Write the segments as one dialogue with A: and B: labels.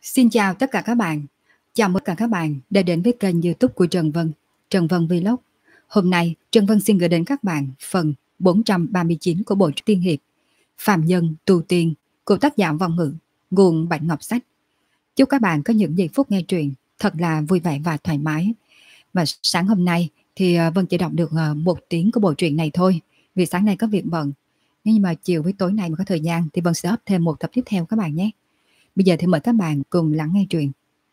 A: Xin chào tất cả các bạn. Chào mừng tất cả các bạn đã đến với kênh YouTube của Trần Vân Vlog. Hôm nay Trần Vân xin gửi đến các bạn phần 439 của bộ truyện tiên hiệp Phàm Nhân Tu Tiên của tác giả Vong Ngữ, nguồn Bạch Ngọc Sách. Chúc các bạn có những giây phút nghe truyện thật là vui vẻ và thoải mái. Và sáng hôm nay thì Vân chỉ đọc được 1 tiếng của bộ truyện này thôi, vì sáng nay có việc bận. Nhưng mà chiều với tối nay mà có thời gian thì Vân sẽ up thêm một tập tiếp theo các bạn nhé. Bây giờ thì mời các bạn cùng lắng nghe truyện.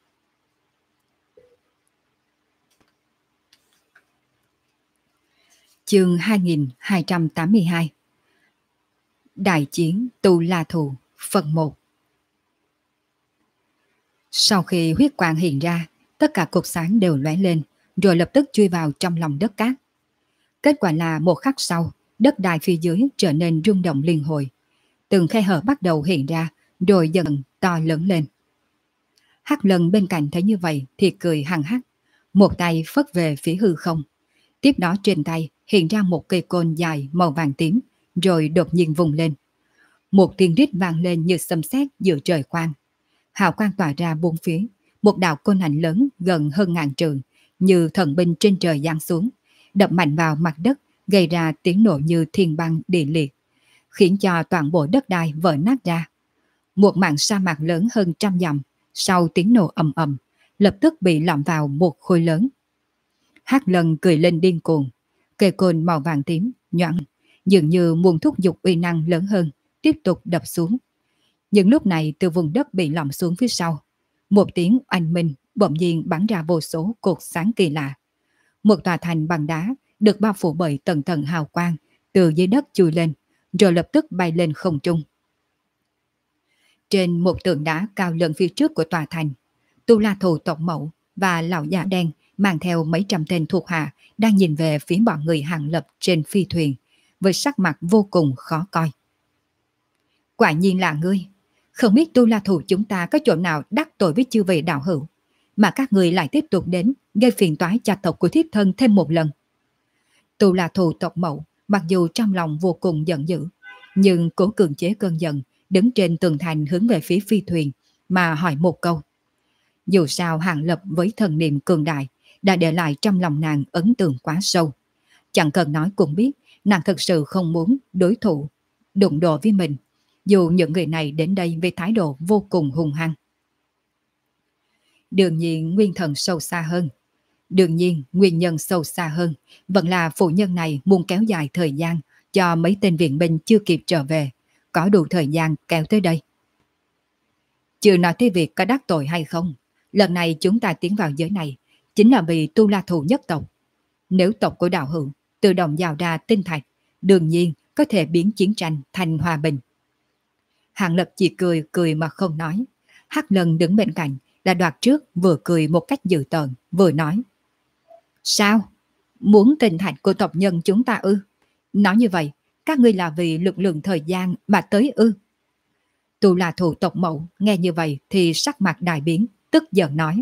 A: Chương 2282 Đại chiến Tu La Thù phần 1. Sau khi huyết quang hiện ra, tất cả cột sáng đều lóe lên, rồi lập tức chui vào trong lòng đất cát. Kết quả là một khắc sau, đất đai phía dưới trở nên rung động liên hồi. Từng khe hở bắt đầu hiện ra, rồi dần to lớn lên. Hắc Lần bên cạnh thấy như vậy thì cười hằng hắc, một tay phất về phía hư không. Tiếp đó trên tay hiện ra một cây côn dài màu vàng tím, rồi đột nhiên vùng lên. Một tiếng rít vang lên như sấm sét giữa trời quang. Hào quang tỏa ra bốn phía, một đạo côn ảnh lớn gần hơn ngàn trượng, như thần binh trên trời giáng xuống, đập mạnh vào mặt đất, gây ra tiếng nổ như thiên băng địa liệt, khiến cho toàn bộ đất đai vỡ nát ra. Một mảng sa mạc lớn hơn 100 dặm, sau tiếng nổ ầm ầm, lập tức bị lõm vào một khối lớn. Hắc Lần cười lên điên cuồng, cây côn màu vàng tím nhoáng, dường như muốn thúc giục uy năng lớn hơn, tiếp tục đập xuống. Nhưng lúc này từ vùng đất bị lõm xuống phía sau, một tiếng oanh minh bỗng nhiên bắn ra vô số cột sáng kỳ lạ. Một tòa thành bằng đá được bao phủ bởi tầng tầng hào quang từ dưới đất chui lên, rồi lập tức bay lên không trung. Trên một tượng đá cao lớn phía trước của tòa thành, Tu La Thù tộc mẫu và lão già đen mang theo mấy trăm tên thuộc hạ đang nhìn về phía bọn người Hàng Lập trên phi thuyền, với sắc mặt vô cùng khó coi. Quả nhiên là ngươi, không biết Tu La Thù chúng ta có chỗ nào đắc tội với chư vị đạo hữu, mà các người lại tiếp tục đến gây phiền toái cho tộc của thiếp thân thêm một lần. Tu La Thù tộc mẫu mặc dù trong lòng vô cùng giận dữ, nhưng cố cưỡng chế cơn giận, đứng trên tường thành hướng về phía phi thuyền mà hỏi một câu. Dù sao Hàng Lập với thần niệm cường đại đã để lại trong lòng nàng ấn tượng quá sâu. Chẳng cần nói cũng biết nàng thực sự không muốn đối thủ đụng độ với mình, dù những người này đến đây với thái độ vô cùng hung hăng. Đương nhiên nguyên nhân sâu xa hơn vẫn là phụ nhân này muốn kéo dài thời gian cho mấy tên viện binh chưa kịp trở về, có đủ thời gian kéo tới đây. Chưa nói tới việc có đắc tội hay không, lần này chúng ta tiến vào giới này chính là vì Tu La Thù nhất tộc. Nếu tộc của đạo hữu tự động giao ra tinh thạch, đương nhiên có thể biến chiến tranh thành hòa bình. Hàng Lập chỉ cười cười mà không nói. Hắc Lần đứng bên cạnh đã đoạt trước, vừa cười một cách dữ tợn vừa nói. Sao? Muốn tinh thạch của tộc nhân chúng ta ư? Nói như vậy, các ngươi là vì lực lượng thời gian mà tới ư? Tu La Thù tộc mẫu nghe như vậy thì sắc mặt đại biến, tức giận nói.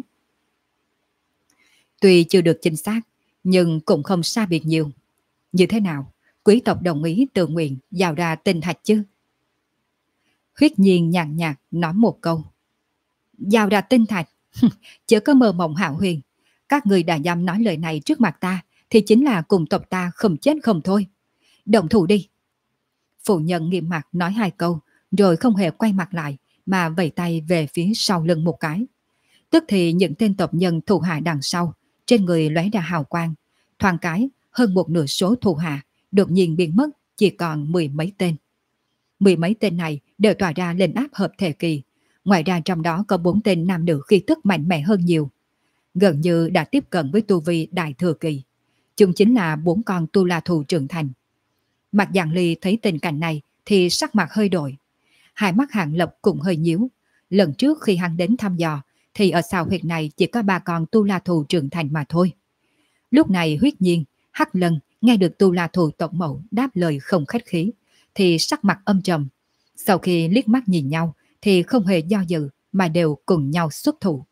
A: Tuy chưa được chính xác, nhưng cũng không xa biệt nhiều. Như thế nào, quý tộc đồng ý tự nguyện giao ra tinh thạch chứ? Huyết Nhiên nhàn nhạt nói một câu. Giao ra tinh thạch? Chớ có mơ mộng hão huyền. Các người đã dám nói lời này trước mặt ta thì chính là cùng tộc ta không chết không thôi. Động thủ đi. Phụ nhân nghiêm mặt nói 2 câu, rồi không hề quay mặt lại mà vẫy tay về phía sau lưng một cái. Tức thì những tên tộc nhân thủ hạ đằng sau, trên người lóe ra hào quang, thoáng cái hơn một nửa số thủ hạ đột nhiên biến mất, chỉ còn 10 mấy tên. 10 mấy tên này đều tỏa ra lên áp hợp thể kỳ, ngoài ra trong đó có 4 tên nam nữ khí tức mạnh mẽ hơn nhiều, gần như đã tiếp cận với tu vi đại thừa kỳ. Chúng chính là 4 con Tu La Thù trưởng thành. Mạc Giang Ly thấy tình cảnh này thì sắc mặt hơi đổi, hai mắt Hàng Lập cũng hơi nhíu. Lần trước khi hắn đến thăm dò thì ở sao huyệt này chỉ có 3 con Tu La Thù trưởng thành mà thôi. Lúc này Huyết Nhiên, Hắc Lần nghe được Tu La Thù tộc mẫu đáp lời không khách khí thì sắc mặt âm trầm. Sau khi liếc mắt nhìn nhau thì không hề do dự mà đều cùng nhau xuất thủ.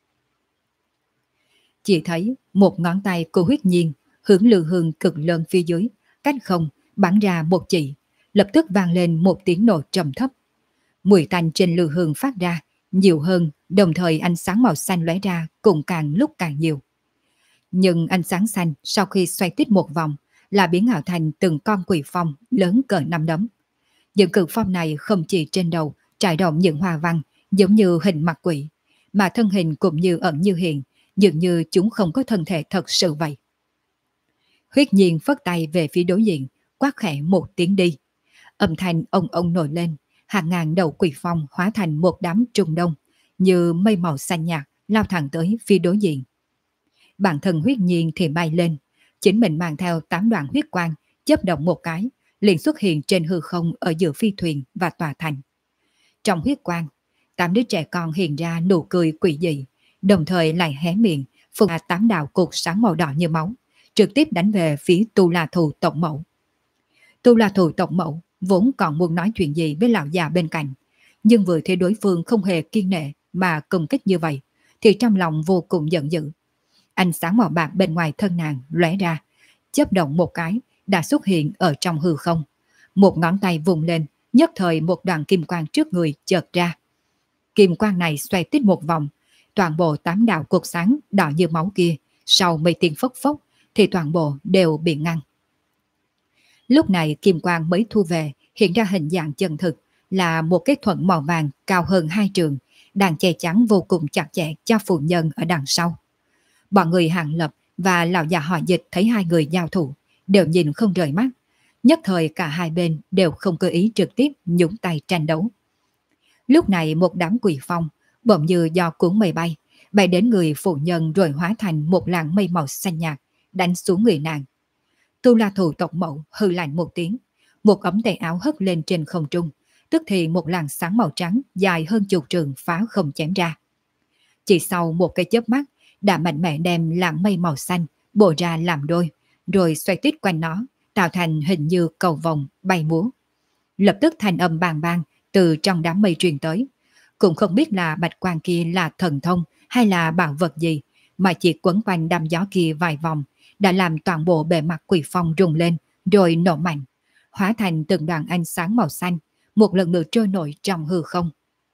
A: Chỉ thấy một ngón tay của Huyết Nhiên hướng lư hương cực lớn phía dưới, cách không bắn ra một chỉ, lập tức vang lên một tiếng nổ trầm thấp. Mùi tanh trên lư hương phát ra nhiều hơn, đồng thời ánh sáng màu xanh lóe ra cũng càng lúc càng nhiều. Nhưng ánh sáng xanh sau khi xoay tít một vòng là biến ảo thành từng con quỷ phong lớn cỡ năm đấm. Những cực phong này không chỉ trên đầu trải rộng những hoa văn giống như hình mặt quỷ, mà thân hình cũng như ẩn như hiện, dường như chúng không có thân thể thật sự vậy. Huyết Nhiên phất tay về phía đối diện, quát khẽ một tiếng đi. Âm thanh ông nổi lên, hàng ngàn đầu quỷ phong hóa thành một đám trùng đông, như mây màu xanh nhạt lao thẳng tới phía đối diện. Bản thân Huyết Nhiên thì bay lên, chính mình mang theo 8 đoạn huyết quang, chớp động một cái, liền xuất hiện trên hư không ở giữa phi thuyền và tòa thành. Trong huyết quang, 8 đứa trẻ con hiện ra nụ cười quỷ dị, đồng thời lại hé miệng, phun ra 8 đạo cột sáng màu đỏ như máu, trực tiếp đánh về phía Tu La Thù tộc mẫu. Tu La Thù tộc mẫu vốn còn muốn nói chuyện gì với lão già bên cạnh, nhưng vừa thấy đối phương không hề kiên nệ mà công kích như vậy, thì trong lòng vô cùng giận dữ. Ánh sáng màu bạc bên ngoài thân nàng lóe ra, chớp động một cái đã xuất hiện ở trong hư không. Một ngón tay vùng lên, nhất thời một đoàn kim quang trước người chợt ra. Kim quang này xoay tít một vòng, toàn bộ 8 đạo cột sáng đỏ như máu kia, sau mấy tiếng phốc phốc thì toàn bộ đều bị ngăn. Lúc này kim quang mới thu về, hiện ra hình dạng chân thực là một cái thuẫn màu vàng cao hơn 2 trường, đang che chắn vô cùng chặt chẽ cho phụ nhân ở đằng sau. Bọn người Hàng Lập và lão già họ Dịch thấy hai người giao thủ, đều nhìn không rời mắt. Nhất thời cả hai bên đều không cơ ý trực tiếp nhúng tay tranh đấu. Lúc này một đám quỷ phong, bỗng như do cuốn mây bay, bay đến người phụ nhân rồi hóa thành một làn mây màu xanh nhạt, đánh xuống người nàng. Tu La Thù tộc mẫu hừ lạnh một tiếng, một ống tay áo hất lên trên không trung, tức thì một làn sáng màu trắng dài hơn chục trường phá không chém ra. Chỉ sau một cái chớp mắt, đã mạnh mẽ đem làn mây màu xanh bổ ra làm đôi, rồi xoay tít quanh nó, tạo thành hình như cầu vồng bay múa. Lập tức thanh âm bàng bàng từ trong đám mây truyền tới, cũng không biết là bạch quang kia là thần thông hay là bảo vật gì, mà chỉ quấn quanh đám gió kia vài vòng, đã làm toàn bộ bề mặt quỷ phong rung lên, rồi nổ mạnh, hóa thành từng đoàn ánh sáng màu xanh, một lần nữa trôi nổi trong hư không.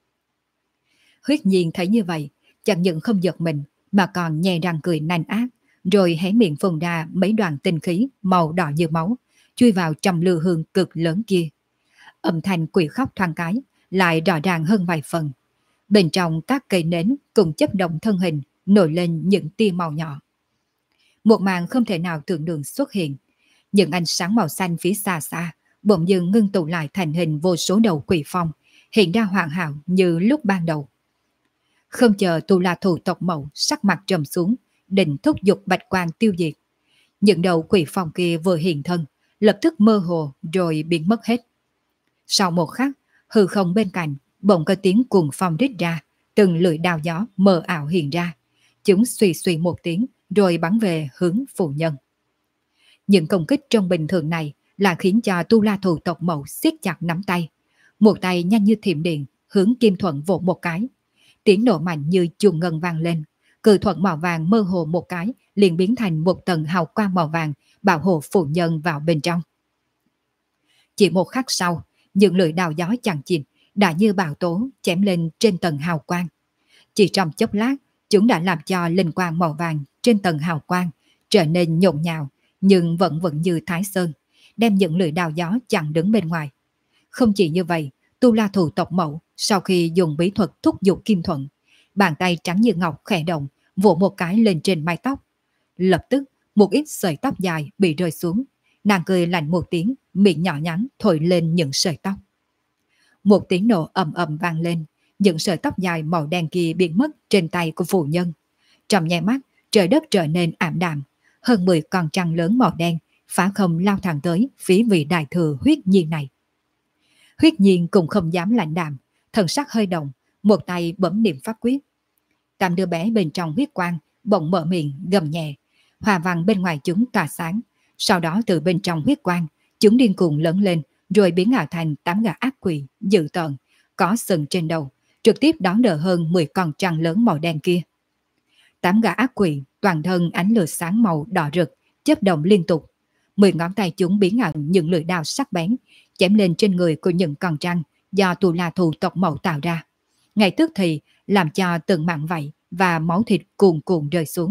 A: Huyết Nhiên thấy như vậy, chẳng những không giật mình, mà còn nhè răng cười nanh ác, rồi hé miệng phun ra mấy đoàn tinh khí màu đỏ như máu, chui vào trong lư hương cực lớn kia. Âm thanh quỷ khóc thoáng cái, lại rõ ràng hơn vài phần. Bên trong các cây nến cùng chấp động thân hình, nổi lên những tia màu nhỏ. Một màn không thể nào tưởng tượng xuất hiện. Những ánh sáng màu xanh phía xa xa, bỗng dưng ngưng tụ lại thành hình vô số đầu quỷ phong, hiện ra hoàn hảo như lúc ban đầu. Không chờ Tu La Thù tộc mẫu sắc mặt trầm xuống, định thúc giục bạch quang tiêu diệt. Những đầu quỷ phong kia vừa hiện thân, lập tức mơ hồ rồi biến mất hết. Sau một khắc, hư không bên cạnh bỗng có tiếng cuồng phong rít ra, từng lưỡi đao gió mờ ảo hiện ra. Chúng suy suy một tiếng rồi bắn về hướng phụ nhân. Những công kích trong bình thường này là khiến cho Tu La Thù tộc mẫu siết chặt nắm tay. Một tay nhanh như thiểm điện hướng Kim Thuận vỗ một cái. Tiếng nổ mạnh như chuông ngân vang lên. Cự thuận màu vàng mơ hồ một cái liền biến thành một tầng hào quang màu vàng bảo hộ phụ nhân vào bên trong. Chỉ một khắc sau, những lưỡi đao gió chằng chịt đã như bão tố chém lên trên tầng hào quang. Chỉ trong chốc lát, chúng đã làm cho linh quang màu vàng trên tầng hào quang trở nên nhộn nhạo, nhưng vẫn vẫn như Thái Sơn, đem những lưỡi đao gió chặn đứng bên ngoài. Không chỉ như vậy, Tu La Thù tộc mẫu sau khi dùng bí thuật thúc giục Kim Thuận, bàn tay trắng như ngọc khẽ động, vỗ một cái lên trên mái tóc. Lập tức, một ít sợi tóc dài bị rơi xuống. Nàng cười lạnh một tiếng, miệng nhỏ nhắn thổi lên những sợi tóc. Một tiếng nổ ầm ầm vang lên, những sợi tóc dài màu đen kia biến mất trên tay của phụ nhân. Trong nháy mắt, trời đất trở nên ảm đạm, hơn 10 con trăng lớn màu đen phá không lao thẳng tới phía vị đại thừa Huyết Nhiên này. Huyết Nhiên cũng không dám lạnh đạm, thần sắc hơi động, một tay bấm niệm pháp quyết. Tam đứa bé bên trong huyết quang bỗng mở miệng gầm nhẹ, hòa văn bên ngoài chúng tỏa sáng, sau đó từ bên trong huyết quang, chúng điên cuồng lớn lên, rồi biến ảo thành 8 gã ác quỷ dữ tợn, có sừng trên đầu, trực tiếp đón đỡ hơn 10 con trăng lớn màu đen kia. 8 gã ác quỷ toàn thân ánh lửa sáng màu đỏ rực, chớp động liên tục. 10 ngón tay chúng biến ảo những lưỡi đao sắc bén, chém lên trên người của những con trăng do Tu La Thù tộc mẫu tạo ra. ngay tức thì làm cho từng mảng vảy và máu thịt cuồn cuộn rơi xuống.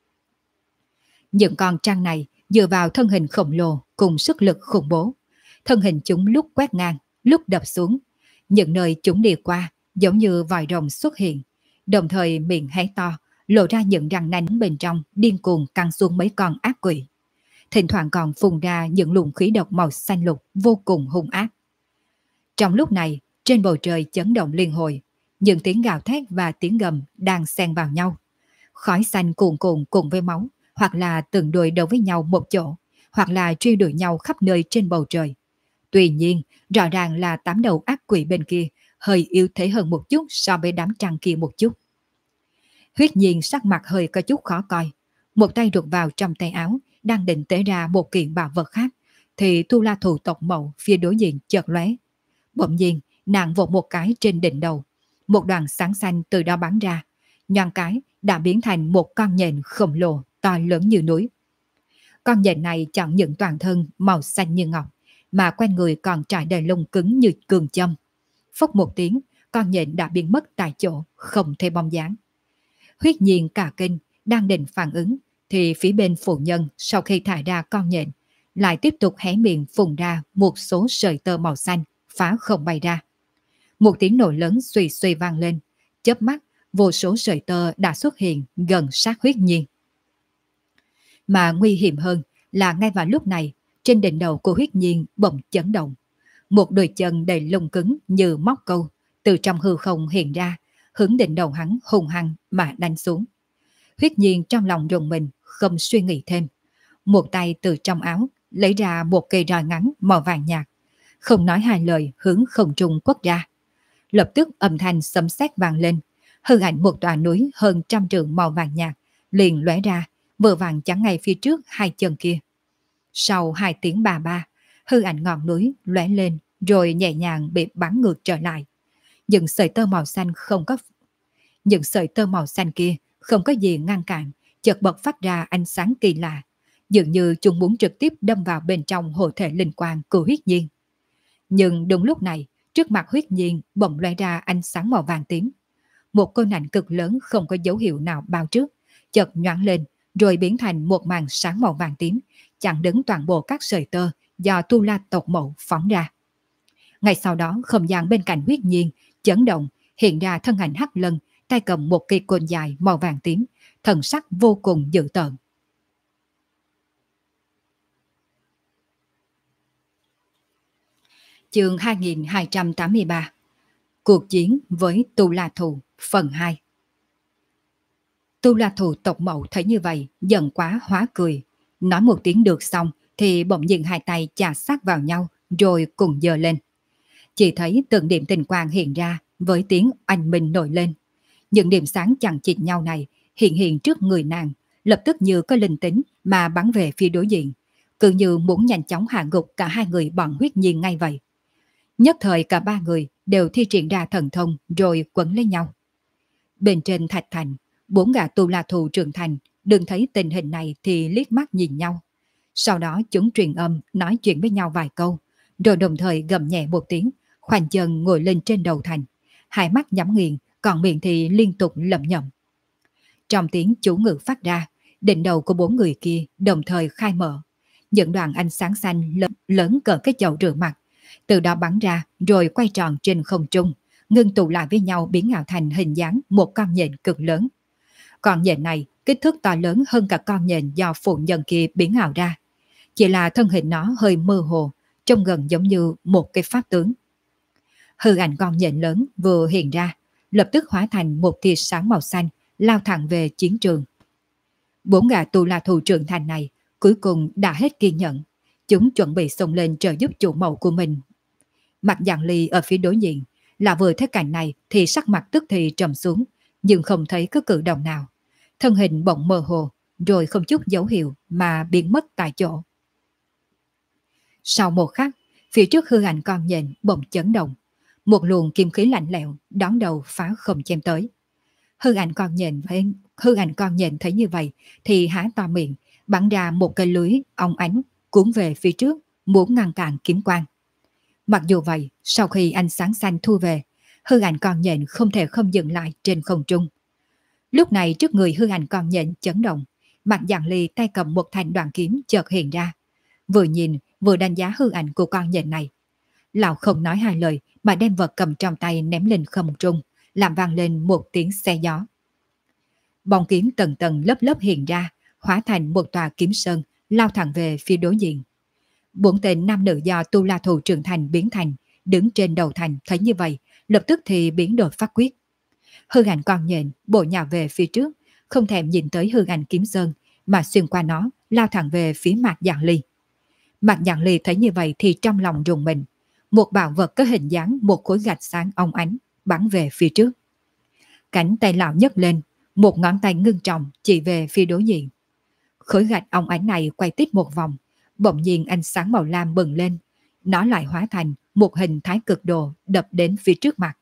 A: Những con trăng này dựa vào thân hình khổng lồ cùng sức lực khủng bố. Thân hình chúng lúc quét ngang, lúc đập xuống. Những nơi chúng đi qua giống như vòi rồng xuất hiện, đồng thời miệng hé to, lộ ra những răng nanh bên trong điên cuồng căng xuống mấy con ác quỷ. Thỉnh thoảng còn phun ra những luồng khí độc màu xanh lục vô cùng hung ác. Trong lúc này, trên bầu trời chấn động liên hồi, những tiếng gào thét và tiếng gầm đang xen vào nhau. Khói xanh cuồn cuộn cùng với máu, hoặc là từng đôi đầu với nhau một chỗ, hoặc là truy đuổi nhau khắp nơi trên bầu trời. Tuy nhiên, rõ ràng là 8 đầu ác quỷ bên kia hơi yếu thế hơn một chút so với đám trăng kia một chút. Huyết Nhiên sắc mặt hơi có chút khó coi, một tay rụt vào trong tay áo, đang định tế ra một kiện bảo vật khác, thì Tu La Thù tộc Mậu phía đối diện chợt lóe. Bỗng nhiên, nàng vỗ một cái trên đỉnh đầu, một đoàn sáng xanh từ đó bắn ra, nhoáng cái đã biến thành một con nhện khổng lồ to lớn như núi. Con nhện này chẳng những toàn thân màu xanh như ngọc, mà quanh người còn trải đầy lông cứng như cường châm. Phốc một tiếng, con nhện đã biến mất tại chỗ, không thấy bóng dáng. Huyết Nhiên cả kinh, đang định phản ứng, thì phía bên phụ nhân sau khi thải ra con nhện, lại tiếp tục hé miệng phun ra một số sợi tơ màu xanh, phá không bay ra. Một tiếng nổ lớn suy suy vang lên, chớp mắt, vô số sợi tơ đã xuất hiện gần sát Huyết Nhiên. Mà nguy hiểm hơn là ngay vào lúc này, trên đỉnh đầu của Huyết Nhiên bỗng chấn động. Một đôi chân đầy lông cứng như móc câu, từ trong hư không hiện ra, hướng đỉnh đầu hắn hùng hăng mà đánh xuống. Huyết Nhiên trong lòng rùng mình, không suy nghĩ thêm. Một tay từ trong áo, lấy ra một cây roi ngắn màu vàng nhạt. Không nói hai lời hướng không trung quất ra. Lập tức âm thanh sấm sét vang lên. Hư ảnh một tòa núi hơn 100 trượng màu vàng nhạt, liền lóe ra, vừa vàng chắn ngay phía trước hai chân kia. Sau 2 tiếng bà ba, hư ảnh ngọn núi lóe lên rồi nhẹ nhàng bị bắn ngược trở lại. Những sợi tơ màu xanh kia không có gì ngăn cản, chợt bật phát ra ánh sáng kỳ lạ, dường như chúng muốn trực tiếp đâm vào bên trong hộ thể linh quang của Huyết Nhiên. Nhưng đúng lúc này, trước mặt Huyết Nhiên bỗng lóe ra ánh sáng màu vàng tím. Một côn ảnh cực lớn không có dấu hiệu nào bao trước, chợt nhoáng lên rồi biến thành một màn sáng màu vàng tím, chặn đứng toàn bộ các sợi tơ do Tu La tộc Mậu phóng ra. Ngay sau đó, không gian bên cạnh Huyết Nhiên chấn động, hiện ra thân ảnh Hắc Lân, tay cầm một cây côn dài màu vàng tím, thần sắc vô cùng dữ tợn. Chương 2283. Cuộc chiến với Tu La Thù phần 2. Tu La Thù tộc Mậu thấy như vậy, giận quá hóa cười. Nói một tiếng được xong, thì bỗng nhiên hai tay chà sát vào nhau, rồi cùng giơ lên. Chỉ thấy từng điểm tình quang hiện ra, với tiếng oanh minh nổi lên. Những điểm sáng chằng chịt nhau này hiện trước người nàng, lập tức như có linh tính mà bắn về phía đối diện, cứ như muốn nhanh chóng hạ gục cả hai người bọn Huyết Nhiên ngay vậy. Nhất thời cả ba người đều thi triển ra thần thông rồi quấn lấy nhau. Bên trên thạch thành, 4 gã Tu La Thù trưởng thành đừng thấy tình hình này thì liếc mắt nhìn nhau. Sau đó chúng truyền âm nói chuyện với nhau vài câu, rồi đồng thời gầm nhẹ một tiếng, khoanh chân ngồi lên trên đầu thành, hai mắt nhắm nghiền, còn miệng thì liên tục lẩm nhẩm. Trong tiếng chú ngữ phát ra, đỉnh đầu của 4 người kia đồng thời khai mở. Những đoàn ánh sáng xanh lớn cỡ cái chậu rửa mặt, từ đó bắn ra rồi quay tròn trên không trung, ngưng tụ lại với nhau biến ảo thành hình dáng một con nhện cực lớn. Con nhện này kích thước to lớn hơn cả con nhện do phụ nhân kia biến ảo ra. Chỉ là thân hình nó hơi mơ hồ, trông gần giống như một cái pháp tướng. Hư ảnh con nhện lớn vừa hiện ra, lập tức hóa thành một tia sáng màu xanh, lao thẳng về chiến trường. 4 gã Tu La Thù trưởng thành này cuối cùng đã hết kiên nhẫn. Chúng chuẩn bị xông lên trợ giúp chủ mẫu của mình. Mặt Giang Ly ở phía đối diện, là vừa thấy cảnh này thì sắc mặt tức thì trầm xuống, nhưng không thấy có cử động nào. Thân hình bỗng mơ hồ, rồi không chút dấu hiệu mà biến mất tại chỗ. Sau một khắc, phía trước hư ảnh con nhện bỗng chấn động. Một luồng kim khí lạnh lẽo đón đầu phá không chém tới. Hư ảnh con nhện thấy như vậy thì há to miệng, bắn ra một cây lưới óng ánh cuốn về phía trước, muốn ngăn cản kiếm quang. Mặc dù vậy, sau khi ánh sáng xanh thu về, hư ảnh con nhện không thể không dừng lại trên không trung. Lúc này trước người hư ảnh con nhện chấn động, mặt Giản Ly tay cầm một thanh đoạn kiếm chợt hiện ra, vừa nhìn vừa đánh giá hư ảnh của con nhện này. Lão không nói hai lời mà đem vật cầm trong tay ném lên không trung, làm vang lên một tiếng xe gió. Bóng kiếm tầng tầng lớp lớp hiện ra, hóa thành một tòa kiếm sơn, lao thẳng về phía đối diện. Bốn tên nam nữ do Tu La Thù trưởng thành biến thành, đứng trên đầu thành thấy như vậy, lập tức thì biến đổi phát quyết. Hư ảnh con nhện bổ nhào về phía trước, không thèm nhìn tới hư ảnh kiếm sơn, mà xuyên qua nó, lao thẳng về phía Mạc Giản Ly. Mạc Giản Ly thấy như vậy thì trong lòng rùng mình. Một bảo vật có hình dáng một khối gạch sáng óng ánh bắn về phía trước. Cánh tay lão nhấc lên, một ngón tay ngưng trọng chỉ về phía đối diện. Khối gạch óng ánh này quay tít một vòng, bỗng nhiên ánh sáng màu lam bừng lên, nó lại hóa thành một hình thái cực đồ đập đến phía trước mặt.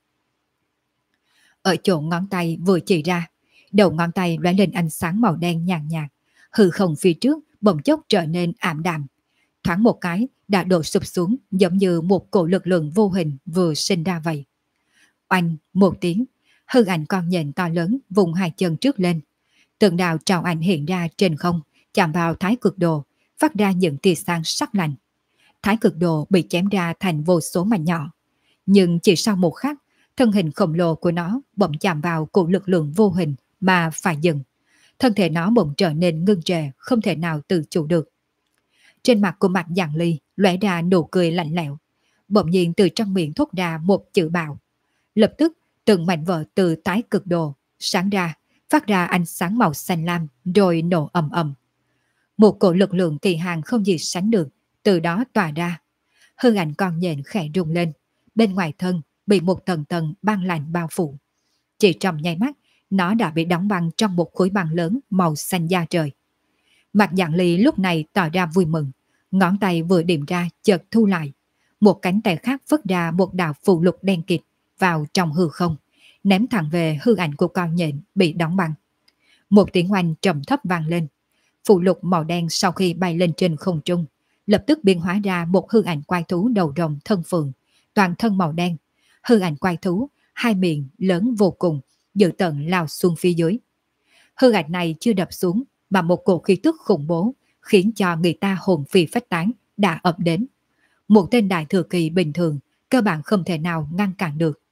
A: Ở chỗ ngón tay vừa chỉ ra, đầu ngón tay lóe lên ánh sáng màu đen nhàn nhạt, hư không phía trước bỗng chốc trở nên ảm đạm, thoáng một cái đã đổ sụp xuống, giống như một cổ lực lượng vô hình vừa sinh ra vậy. Oanh một tiếng, hư ảnh con nhện to lớn vùng hai chân trước lên, tượng đào trào ảnh hiện ra trên không, chạm vào thái cực đồ, phát ra những tia sáng sắc lạnh. Thái cực đồ bị chém ra thành vô số mảnh nhỏ, nhưng chỉ sau một khắc, thân hình khổng lồ của nó bỗng chạm vào cổ lực lượng vô hình mà phải dừng. Thân thể nó bỗng trở nên ngưng trệ, không thể nào tự chủ được. Trên mặt của Mạc Giản Ly lóe ra nụ cười lạnh lẽo, bỗng nhiên từ trong miệng thốt ra một chữ bạo. Lập tức từng mảnh vỡ từ tái cực đồ sáng ra, phát ra ánh sáng màu xanh lam rồi nổ ầm ầm. Một cổ lực lượng kỳ hàng không gì sánh được từ đó tỏa ra. Hư ảnh con nhện khẽ rung lên, bên ngoài thân bị một tầng tầng băng lạnh bao phủ. Chỉ trong nháy mắt, nó đã bị đóng băng trong một khối băng lớn màu xanh da trời. Mạc Giản Ly lúc này tỏ ra vui mừng, ngón tay vừa điểm ra chợt thu lại. Một cánh tay khác vứt ra một đạo phù lục đen kịt vào trong hư không, ném thẳng về hư ảnh của con nhện bị đóng băng. Một tiếng oanh trầm thấp vang lên. Phù lục màu đen sau khi bay lên trên không trung, lập tức biến hóa ra một hư ảnh quái thú đầu rồng thân phượng, toàn thân màu đen. Hư ảnh quái thú, hai miệng lớn vô cùng, dữ tợn lao xuống phía dưới. Hư ảnh này chưa đập xuống, mà một cổ khí tức khủng bố, khiến cho người ta hồn phi phách tán, đã ập đến. Một tên đại thừa kỳ bình thường, cơ bản không thể nào ngăn cản được.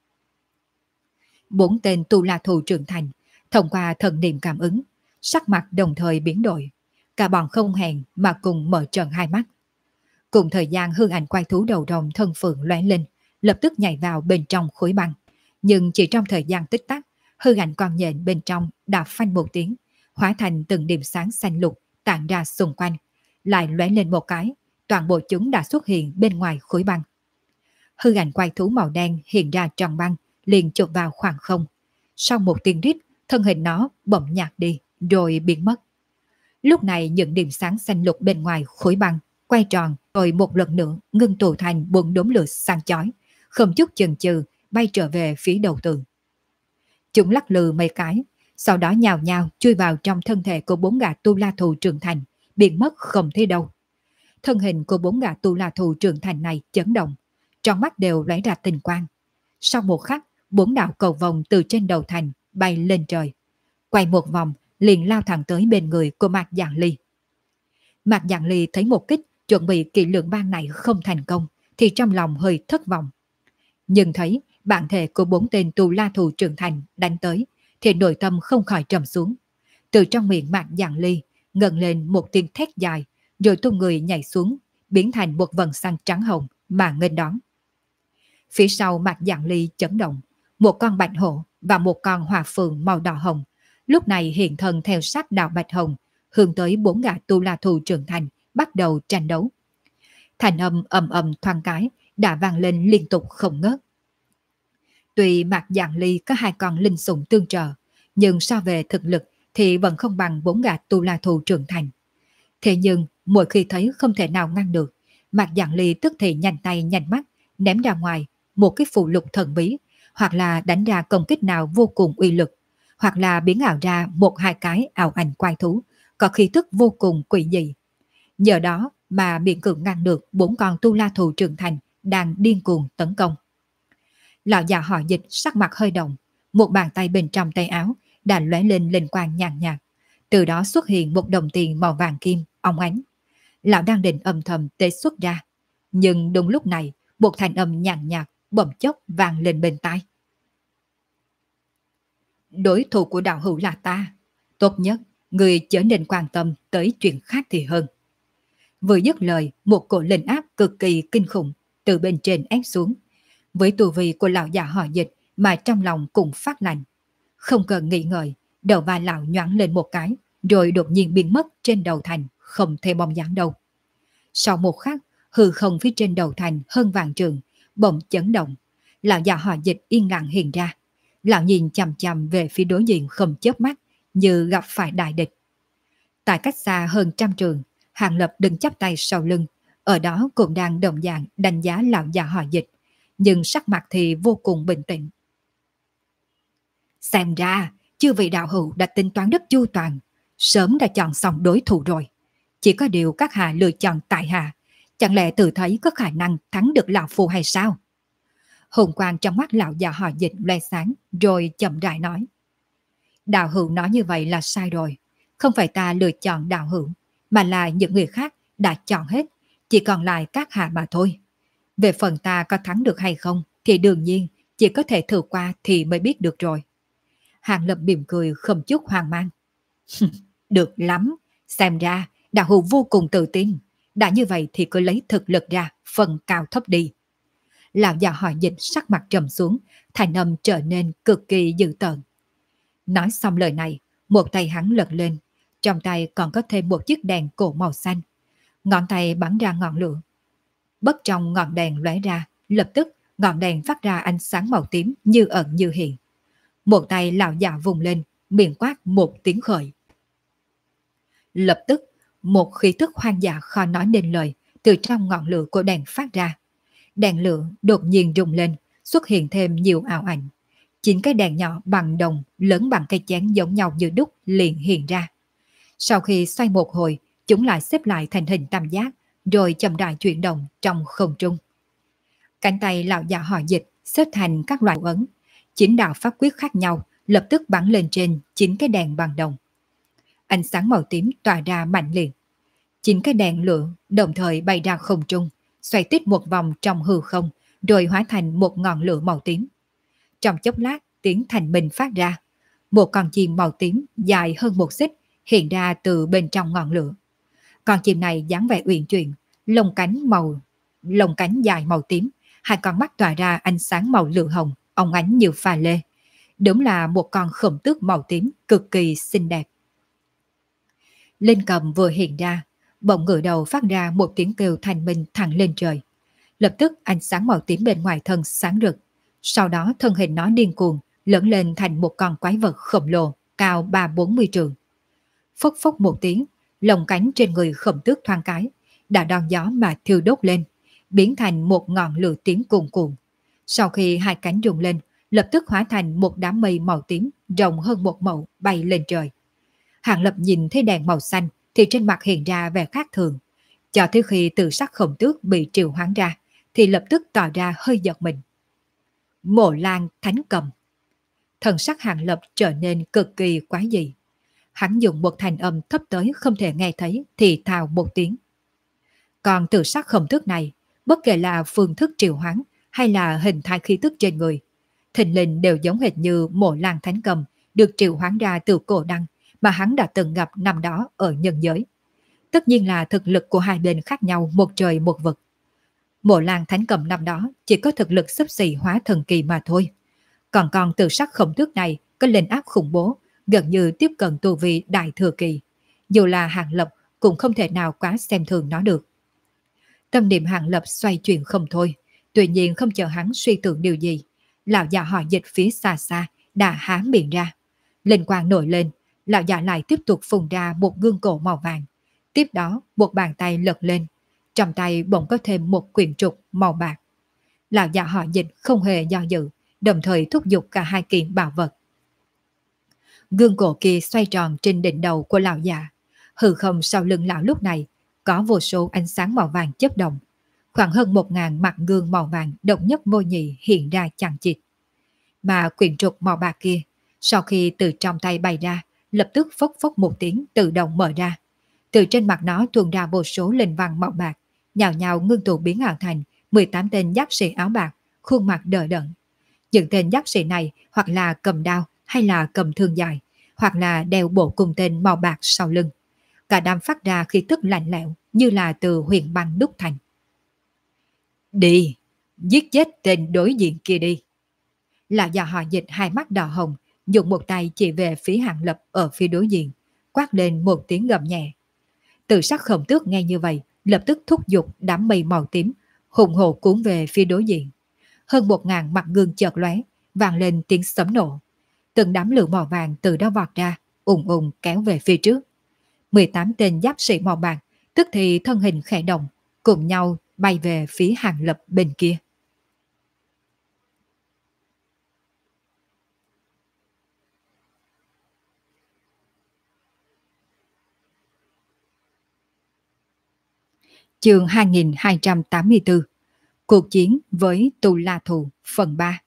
A: Bốn tên Tu La Thù trưởng thành, thông qua thần niệm cảm ứng, sắc mặt đồng thời biến đổi. Cả bọn không hẹn mà cùng mở trợn hai mắt. Cùng thời gian hư ảnh quái thú đầu rồng thân phượng lóe lên, lập tức nhảy vào bên trong khối băng. Nhưng chỉ trong thời gian tích tắc, hư ảnh con nhện bên trong đã phanh một tiếng, hóa thành từng điểm sáng xanh lục tản ra xung quanh, lại lóe lên một cái, toàn bộ chúng đã xuất hiện bên ngoài khối băng. Hư ảnh quái thú màu đen hiện ra trong băng, liền chụp vào khoảng không. Sau một tiếng rít, thân hình nó bỗng nhạt đi, rồi biến mất. Lúc này những điểm sáng xanh lục bên ngoài khối băng quay tròn, rồi một lần nữa ngưng tụ thành bốn đốm lửa sáng chói, không chút chần chừ bay trở về phía đầu tường. Chúng lắc lư mấy cái, sau đó nhào nhào chui vào trong thân thể của bốn gã Tu La Thù trưởng thành, biến mất không thấy đâu. Thân hình của bốn gã Tu La Thù trưởng thành này chấn động, trong mắt đều lóe ra tinh quang. Sau một khắc, bốn đạo cầu vồng từ trên đầu thành bay lên trời, quay một vòng liền lao thẳng tới bên người của Mạc Giản Ly. Mạc Giản Ly thấy một kích chuẩn bị kỹ lưỡng ban này không thành công, thì trong lòng hơi thất vọng. Nhưng thấy bản thể của bốn tên Tu La Thù trưởng thành đánh tới, thì nội tâm không khỏi trầm xuống. Từ trong miệng Mạc Giản Ly ngẩng lên một tiếng thét dài, rồi tung người nhảy xuống, biến thành một vầng sáng trắng hồng mà nghênh đón. Phía sau Mạc Giản Ly chấn động, một con bạch hổ và một con hỏa phượng màu đỏ hồng lúc này hiện thân theo sát đạo bạch hồng, hướng tới bốn gã Tu La Thù trưởng thành bắt đầu tranh đấu. Thành âm ầm ầm thoáng cái đã vang lên liên tục không ngớt. Tuy Mạc Giản Ly có hai con linh sủng tương trợ, nhưng so về thực lực thì vẫn không bằng bốn gã Tu La Thù trưởng thành. Thế nhưng mỗi khi thấy không thể nào ngăn được, Mạc Giản Ly tức thì nhanh tay nhanh mắt ném ra ngoài một cái phù lục thần bí, hoặc là đánh ra công kích nào vô cùng uy lực, hoặc là biến ảo ra một hai cái ảo ảnh quái thú có khí tức vô cùng quỷ dị. Nhờ đó mà miễn cưỡng ngăn được bốn con Tu La Thù trưởng thành đang điên cuồng tấn công. Lão già họ Dịch sắc mặt hơi động, một bàn tay bên trong tay áo đã lóe lên linh quang nhàn nhạt. Từ đó xuất hiện một đồng tiền màu vàng kim, óng ánh. Lão đang định âm thầm tế xuất ra. Nhưng đúng lúc này, một thanh âm nhàn nhạt, bỗng chốc vang lên bên tai. Đối thủ của đạo hữu là ta. Tốt nhất, người chớ nên quan tâm tới chuyện khác thì hơn. Vừa dứt lời, một cổ linh áp cực kỳ kinh khủng từ bên trên ép xuống. Với tu vi của lão già họ Dịch mà trong lòng cũng phát lạnh. Không cần nghĩ ngợi, đầu vai lão nhoáng lên một cái, rồi đột nhiên biến mất trên đầu thành, không thêm bóng dáng đâu. Sau một khắc, hư không phía trên đầu thành hơn vạn trường, bỗng chấn động. Lão già họ Dịch yên lặng hiện ra. Lão nhìn chằm chằm về phía đối diện không chớp mắt, như gặp phải đại địch. Tại cách xa hơn trăm trường, Hàng Lập đứng chắp tay sau lưng, ở đó cũng đang đồng dạng đánh giá lão già họ Dịch, nhưng sắc mặt thì vô cùng bình tĩnh. Xem ra, chư vị đạo hữu đã tính toán rất chu toàn, sớm đã chọn xong đối thủ rồi. Chỉ có điều các hạ lựa chọn tại hạ, chẳng lẽ tự thấy có khả năng thắng được lão phu hay sao? Hùng quang trong mắt lão già họ Dịch loe sáng, rồi chậm rãi nói. Đạo hữu nói như vậy là sai rồi, không phải ta lựa chọn đạo hữu, mà là những người khác đã chọn hết, chỉ còn lại các hạ mà thôi. Về phần ta có thắng được hay không, thì đương nhiên chỉ có thể thử qua thì mới biết được rồi. Hàng Lập mỉm cười không chút hoang mang. Được lắm, xem ra đạo hữu vô cùng tự tin. Đã như vậy thì cứ lấy thực lực ra, phần cao thấp đi. Lão già họ Dịch sắc mặt trầm xuống, thành âm trở nên cực kỳ dữ tợn. Nói xong lời này, một tay hắn lật lên, trong tay còn có thêm một chiếc đèn cổ màu xanh. Ngón tay bắn ra ngọn lửa. Bất trong ngọn đèn lóe ra, lập tức ngọn đèn phát ra ánh sáng màu tím như ẩn như hiện. Một tay lão già vùng lên, miệng quát một tiếng khởi. Lập tức, một khí tức hoang dã khó nói nên lời từ trong ngọn lửa của đèn phát ra. Đèn lửa đột nhiên rung lên, xuất hiện thêm nhiều ảo ảnh. 9 cái đèn nhỏ bằng đồng, lớn bằng cây chén giống nhau như đúc liền hiện ra. Sau khi xoay một hồi, chúng lại xếp lại thành hình tam giác, rồi chậm rãi chuyển động trong không trung. Cánh tay lão già họ Dịch xếp thành các loại ấn, 9 đạo pháp quyết khác nhau lập tức bắn lên trên 9 cái đèn bằng đồng. Ánh sáng màu tím tỏa ra mạnh liệt. 9 cái đèn lửa đồng thời bay ra không trung, xoay tít một vòng trong hư không, rồi hóa thành một ngọn lửa màu tím. Trong chốc lát, tiếng thành minh phát ra. Một con chim màu tím dài hơn một xích hiện ra từ bên trong ngọn lửa. Con chim này dáng vẻ uyển chuyển, lông cánh dài màu tím, hai con mắt tỏa ra ánh sáng màu lửa hồng, óng ánh như pha lê. Đúng là một con khổng tước màu tím cực kỳ xinh đẹp. Linh cầm vừa hiện ra, bỗng ngửa đầu phát ra một tiếng kêu thanh minh thẳng lên trời. Lập tức ánh sáng màu tím bên ngoài thân sáng rực. Sau đó thân hình nó điên cuồng lớn lên thành một con quái vật khổng lồ cao 30-40 trượng. Phốc phốc một tiếng, lồng cánh trên người khổng tước thoáng cái đã đón gió mà thiêu đốt lên, biến thành một ngọn lửa tím cuồn cuộn. Sau khi hai cánh rung lên, lập tức hóa thành một đám mây màu tím rộng hơn một mẫu bay lên trời. Hàng Lập nhìn thấy đèn màu xanh thì trên mặt hiện ra vẻ khác thường. Cho tới khi tự sắc khổng tước bị triệu hoán ra thì lập tức tỏ ra hơi giật mình. Mộ Lan Thánh Cầm. Thần sắc Hàng Lập trở nên cực kỳ quái dị. Hắn dùng một thành âm thấp tới không thể nghe thấy thì thào một tiếng. Còn tự sắc khổng tước này, bất kể là phương thức triệu hoán hay là hình thái khí tức trên người, thình lình đều giống hệt như Mộ Lan Thánh Cầm được triệu hoán ra từ cổ đăng mà hắn đã từng gặp năm đó ở nhân giới. Tất nhiên là thực lực của hai bên khác nhau một trời một vực. Mộ Lan Thánh Cầm năm đó chỉ có thực lực xấp xỉ hóa thần kỳ mà thôi. Còn con tự sắc khổng tước này có linh áp khủng bố, gần như tiếp cận tu vi đại thừa kỳ. Dù là Hàng Lập cũng không thể nào quá xem thường nó được. Tâm niệm Hàng Lập xoay chuyển không thôi, tuy nhiên không chờ hắn suy tưởng điều gì. Lão già họ Dịch phía xa xa đã há miệng ra. Linh quang nổi lên, lão già lại tiếp tục phun ra một gương cổ màu vàng. Tiếp đó một bàn tay lật lên, trong tay bỗng có thêm một quyển trục màu bạc. Lão già họ Dịch không hề do dự, đồng thời thúc giục cả hai kiện bảo vật. Gương cổ kia xoay tròn trên đỉnh đầu của lão già. Hư không sau lưng lão lúc này có vô số ánh sáng màu vàng chớp động. khoảng hơn 1.000 mặt gương màu vàng độc nhất vô nhị hiện ra chằng chịt. Mà quyển trục màu bạc kia, sau khi từ trong tay bay ra, lập tức phốc phốc một tiếng tự động mở ra. Từ trên mặt nó tuôn ra vô số linh văn màu bạc, nhào nhào ngưng tụ biến ảo thành 18 tên giáp sĩ áo bạc, khuôn mặt đờ đẫn. Những tên giáp sĩ này hoặc là cầm đao hay là cầm thương dài, hoặc là đeo bộ cung tên màu bạc sau lưng. Cả đám phát ra khí tức lạnh lẽo như là từ huyền băng đúc thành. Đi, giết chết tên đối diện kia đi. Lão già họ Dịch hai mắt đỏ hồng, dùng một tay chỉ về phía Hàng Lập ở phía đối diện, quát lên một tiếng gầm nhẹ. Tự sắc Khổng Tước nghe như vậy, lập tức thúc giục đám mây màu tím, hùng hồ cuốn về phía đối diện. Hơn 1.000 mặt gương chợt lóe, vang lên tiếng sấm nổ. Từng đám lửa màu vàng từ đó vọt ra, ùng ùng kéo về phía trước. 18 tên giáp sĩ màu bạc, tức thì thân hình khẽ động, cùng nhau bay về phía Hàng Lập bên kia. Chương 2284, cuộc chiến với Tù La Thù phần 3.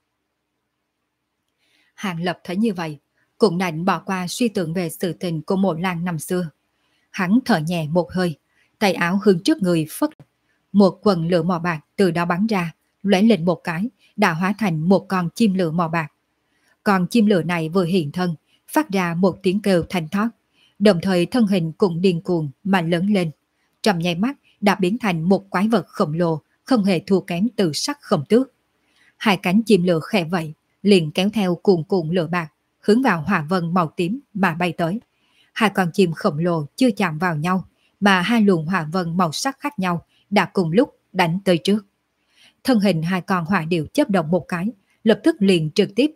A: Hàng Lập thấy như vậy, cũng đành bỏ qua suy tưởng về sự tình của Mộ Lan năm xưa. Hắn thở nhẹ một hơi, tay áo hướng trước người phất. Một quần lửa màu bạc từ đó bắn ra, lóe lên một cái, đã hóa thành một con chim lửa màu bạc. Con chim lửa này vừa hiện thân, phát ra một tiếng kêu thanh thoát, đồng thời thân hình cũng điên cuồng mà lớn lên. Trong nháy mắt đã biến thành một quái vật khổng lồ, không hề thua kém từ sắc Khổng Tước. Hai cánh chim lửa khẽ vậy, liền kéo theo cuồn cuộn lửa bạc, hướng vào hỏa vân màu tím mà bay tới. Hai con chim khổng lồ chưa chạm vào nhau, mà hai luồng hỏa vân màu sắc khác nhau đã cùng lúc đánh tới trước. Thân hình hai con hỏa điệu chớp động một cái, lập tức liền trực tiếp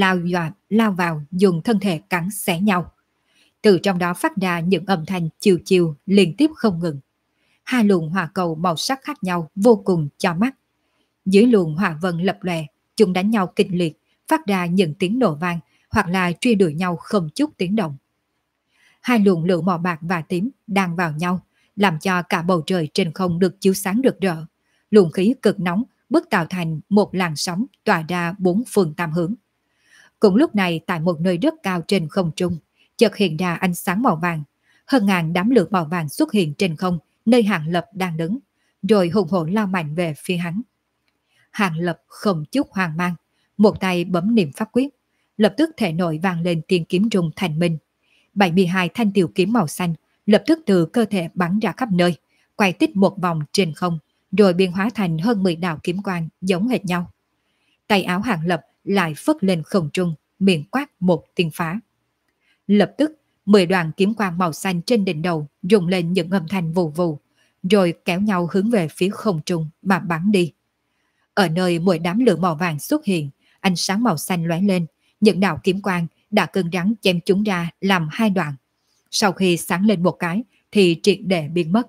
A: lao vào dùng thân thể cắn xé nhau. Từ trong đó phát ra những âm thanh chiều chiều liên tiếp không ngừng. Hai luồng hỏa cầu màu sắc khác nhau vô cùng cho mắt. Dưới luồng hỏa vân lập lòe, chúng đánh nhau kịch liệt, phát ra những tiếng nổ vang hoặc là truy đuổi nhau không chút tiếng động. Hai luồng lửa màu bạc và tím đang vào nhau, làm cho cả bầu trời trên không được chiếu sáng rực rỡ. Luồng khí cực nóng bức tạo thành một làn sóng tỏa ra bốn phương tám hướng. Cùng lúc này, tại một nơi rất cao trên không trung, chợt hiện ra ánh sáng màu vàng. Hơn ngàn đám lửa màu vàng xuất hiện trên không, nơi Hàng Lập đang đứng, rồi hùng hổ lao mạnh về phía hắn. Hàng Lập không chút hoang mang, một tay bấm niệm pháp quyết, lập tức thể nội vang lên tiếng kiếm rung thành minh. 72 thanh tiểu kiếm màu xanh lập tức từ cơ thể bắn ra khắp nơi, quay tích một vòng trên không, rồi biến hóa thành hơn 10 đạo kiếm quang giống hệt nhau. Tay áo Hàng Lập lại phất lên không trung, miệng quát một tiếng phá. Lập tức 10 đoàn kiếm quang màu xanh trên đỉnh đầu rung lên những âm thanh vù vù, rồi kéo nhau hướng về phía không trung mà bắn đi. Ở nơi mỗi đám lửa màu vàng xuất hiện, ánh sáng màu xanh lóe lên, những đạo kiếm quang đã cứng rắn chém chúng ra làm hai đoạn. Sau khi sáng lên một cái thì triệt để biến mất.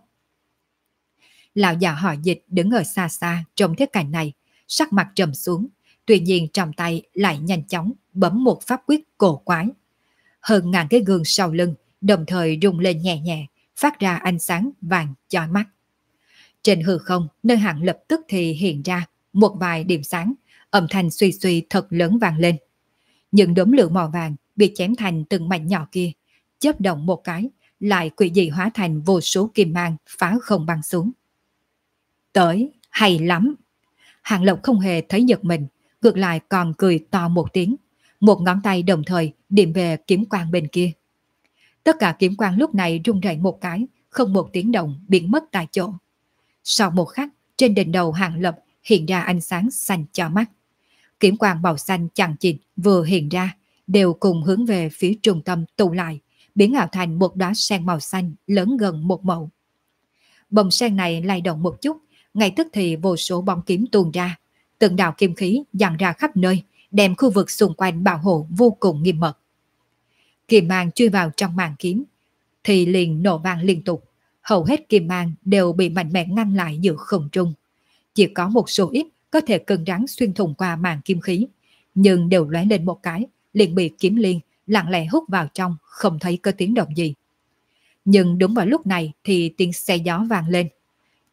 A: Lão già họ Dịch đứng ở xa xa trong thế cảnh này, sắc mặt trầm xuống, tuy nhiên trong tay lại nhanh chóng bấm một pháp quyết cổ quái. Hơn ngàn cái gương sau lưng đồng thời rung lên nhẹ nhẹ, phát ra ánh sáng vàng chói mắt. Trên hư không, nơi Hàng lập tức thì hiện ra một vài điểm sáng, âm thanh suy suy thật lớn vang lên. Những đốm lửa màu vàng bị chém thành từng mảnh nhỏ kia, chớp động một cái, lại quỷ dị hóa thành vô số kim mang phá không băng xuống. Tới, hay lắm! Hàng Lộc không hề thấy giật mình, ngược lại còn cười to một tiếng, một ngón tay đồng thời điểm về kiếm quang bên kia. Tất cả kiếm quang lúc này rung rẩy một cái, không một tiếng động biến mất tại chỗ. Sau một khắc, trên đỉnh đầu Hàng Lập hiện ra ánh sáng xanh cho mắt. Kiếm quang màu xanh chằng chịt vừa hiện ra, đều cùng hướng về phía trung tâm tụ lại, biến ảo thành một đóa sen màu xanh lớn gần một mẫu. Bông sen này lay động một chút, ngay tức thì vô số bóng kiếm tuôn ra, từng đạo kim khí dàn ra khắp nơi, đem khu vực xung quanh bảo hộ vô cùng nghiêm mật. Kim mang chui vào trong màn kiếm, thì liền nổ vang liên tục, hầu hết kim mang đều bị mạnh mẽ ngăn lại giữa không trung. Chỉ có một số ít có thể cứng rắn xuyên thủng qua màn kim khí, nhưng đều lóe lên một cái, liền bị kiếm liên lặng lẽ hút vào trong, không thấy có tiếng động gì. Nhưng đúng vào lúc này thì tiếng xe gió vang lên.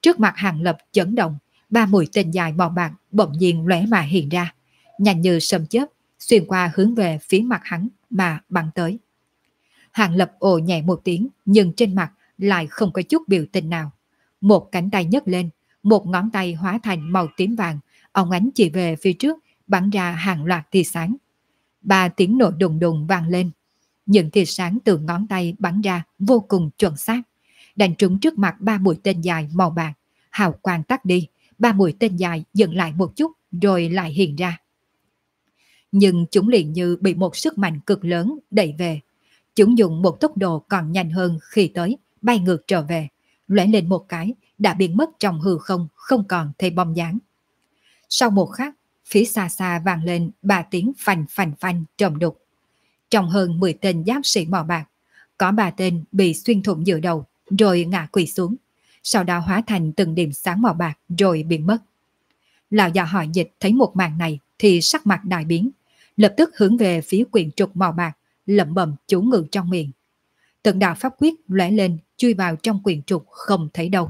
A: Trước mặt Hàng Lập chấn động, ba mũi tên dài màu bạc bỗng nhiên lóe mà hiện ra, nhanh như sấm chớp, xuyên qua hướng về phía mặt hắn mà bắn tới. Hàng Lập ồ nhẹ một tiếng, nhưng trên mặt lại không có chút biểu tình nào. Một cánh tay nhấc lên, một ngón tay hóa thành màu tím vàng, óng ánh chỉ về phía trước, bắn ra hàng loạt tia sáng. Ba tiếng nổ đùng đùng vang lên. Những tia sáng từ ngón tay bắn ra vô cùng chuẩn xác, đánh trúng trước mặt ba mũi tên dài màu bạc. Hào quang tắt đi, ba mũi tên dài dừng lại một chút rồi lại hiện ra. Nhưng chúng liền như bị một sức mạnh cực lớn đẩy về. Chúng dùng một tốc độ còn nhanh hơn khi tới, bay ngược trở về, lóe lên một cái, đã biến mất trong hư không, không còn thấy bóng dáng. Sau một khắc, phía xa xa vang lên ba tiếng phanh phanh phanh trầm đục. Trong hơn 10 tên giáp sĩ màu bạc, có 3 tên bị xuyên thủng giữa đầu, rồi ngã quỵ xuống, sau đó hóa thành từng điểm sáng màu bạc rồi biến mất. Lão già họ Dịch thấy một màn này thì sắc mặt đại biến, lập tức hướng về phía quyển trục màu bạc, lẩm bẩm chú ngự trong miệng. Từng đạo pháp quyết lóe lên chui vào trong quyển trục không thấy đâu.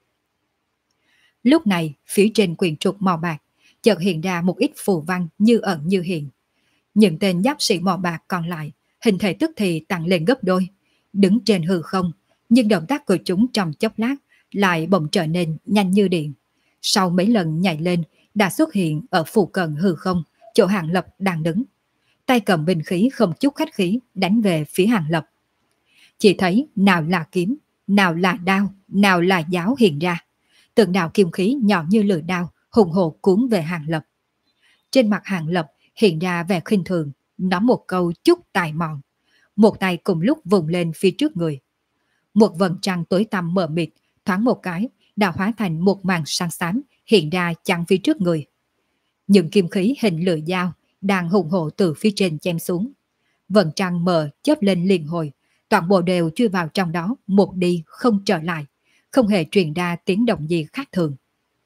A: Lúc này, phía trên quyển trục màu bạc chợt hiện ra một ít phù văn như ẩn như hiện. Những tên giáp sĩ màu bạc còn lại, hình thể tức thì tăng lên gấp đôi, đứng trên hư không, nhưng động tác của chúng trong chốc lát lại bỗng trở nên nhanh như điện. Sau mấy lần nhảy lên, đã xuất hiện ở phụ cận hư không, chỗ Hàng Lập đang đứng. Tay cầm binh khí không chút khách khí đánh về phía Hàng Lập. Chỉ thấy nào là kiếm, nào là đao, nào là giáo hiện ra. Từng đạo kim khí nhỏ như lưỡi đao hùng hồ cuốn về Hàng Lập. Trên mặt Hàng Lập hiện ra vẻ khinh thường, nói một câu chút tài mọn. Một tay cùng lúc vùng lên phía trước người. Một vầng trăng tối tăm mờ mịt, thoáng một cái, đã hóa thành một màn sáng xám hiện ra chắn phía trước người. Những kim khí hình lưỡi dao đang hùng hổ từ phía trên chém xuống. Vầng trăng mờ chớp lên liên hồi, toàn bộ đều chui vào trong đó, một đi không trở lại, không hề truyền ra tiếng động gì khác thường.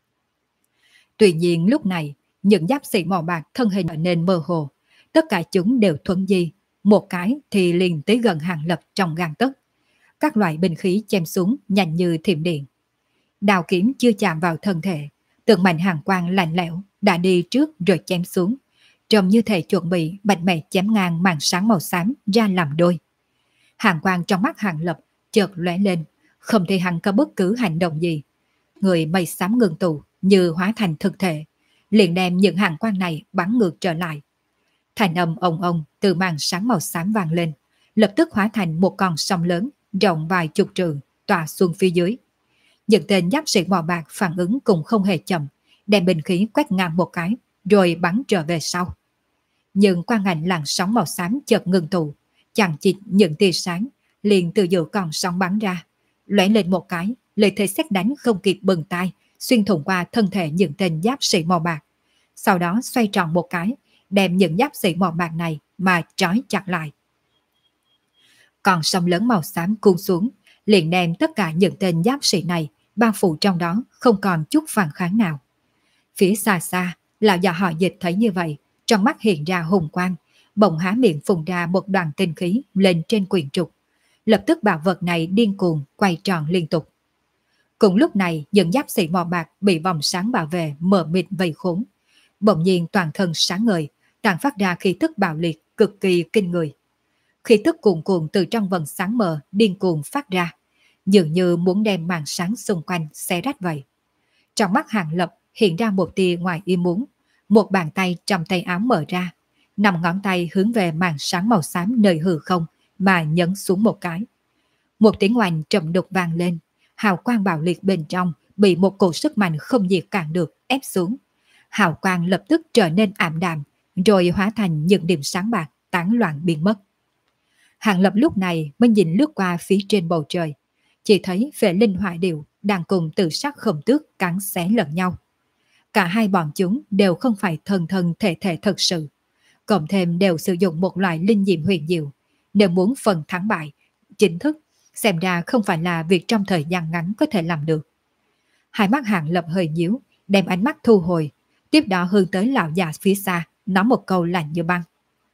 A: Tuy nhiên lúc này, những giáp sĩ màu bạc thân hình trở nên mơ hồ, tất cả chúng đều thuấn di, một cái thì liền tới gần Hàng Lập trong gang tấc. Các loại binh khí chém xuống nhanh như thiểm điện. Đao kiếm chưa chạm vào thân thể, từng mảnh hàng quang lạnh lẽo đã đi trước rồi chém xuống, trông như thể chuẩn bị bạch mẹ chém ngang màn sáng màu xám ra làm đôi. Hàng quang trong mắt Hàng Lập chợt lóe lên, không thấy hắn có bất cứ hành động gì. Người mây xám ngưng tụ như hóa thành thực thể, liền đem những hàng quang này bắn ngược trở lại. Thành âm ông ông từ màn sáng màu xám vang lên, lập tức hóa thành một con sông lớn rộng vài chục trượng tỏa xuống phía dưới. Những tên giáp sĩ màu bạc phản ứng cũng không hề chậm, đem binh khí quét ngang một cái rồi bắn trở về sau. Nhưng quang ảnh làn sóng màu xám chợt ngừng tụ, chẳng chịt những tia sáng liền từ giữa con sóng bắn ra, lóe lên một cái, lợi thế sét đánh không kịp bừng tai, xuyên thủng qua thân thể những tên giáp sĩ màu bạc. Sau đó xoay tròn một cái, đem những giáp sĩ màu bạc này mà trói chặt lại. Còn sông lớn màu xám cuốn xuống, liền đem tất cả những tên giáp sĩ này bao phủ trong đó, không còn chút phản kháng nào. Phía xa xa, lão già họ Dịch thấy như vậy, trong mắt hiện ra hùng quang, bỗng há miệng phun ra một đoàn tinh khí lên trên quyển trục. Lập tức bảo vật này điên cuồng quay tròn liên tục. Cùng lúc này, những giáp sĩ màu bạc bị vòng sáng bảo vệ mờ mịt vây khốn. Bỗng nhiên toàn thân sáng ngời, tàn phát ra khí tức bạo liệt cực kỳ kinh người. Khí tức cuồn cuộn từ trong vầng sáng mờ điên cuồng phát ra, dường như muốn đem màn sáng xung quanh xé rách vậy. Trong mắt Hàng Lập hiện ra một tia ngoài ý muốn, một bàn tay trong tay áo mở ra, 5 ngón tay hướng về màn sáng màu xám nơi hư không mà nhấn xuống một cái. Một tiếng oanh trầm đục vang lên, hào quang bạo liệt bên trong bị một cổ sức mạnh không gì cản được ép xuống. Hào quang lập tức trở nên ảm đạm, rồi hóa thành những điểm sáng bạc tán loạn biến mất. Hàng Lập lúc này mới nhìn lướt qua phía trên bầu trời, chỉ thấy Phệ Linh Hỏa Điểu đang cùng Tự Sắc Khổng Tước cắn xé lẫn nhau. Cả hai bọn chúng đều không phải thân thân thể thể thật sự, cộng thêm đều sử dụng một loại linh diệm huyền diệu. Nếu muốn phần thắng bại chính thức, xem ra không phải là việc trong thời gian ngắn có thể làm được. Hai mắt Hàng Lập hơi nhíu, đem ánh mắt thu hồi, tiếp đó hướng tới lão già phía xa, nói một câu lạnh như băng.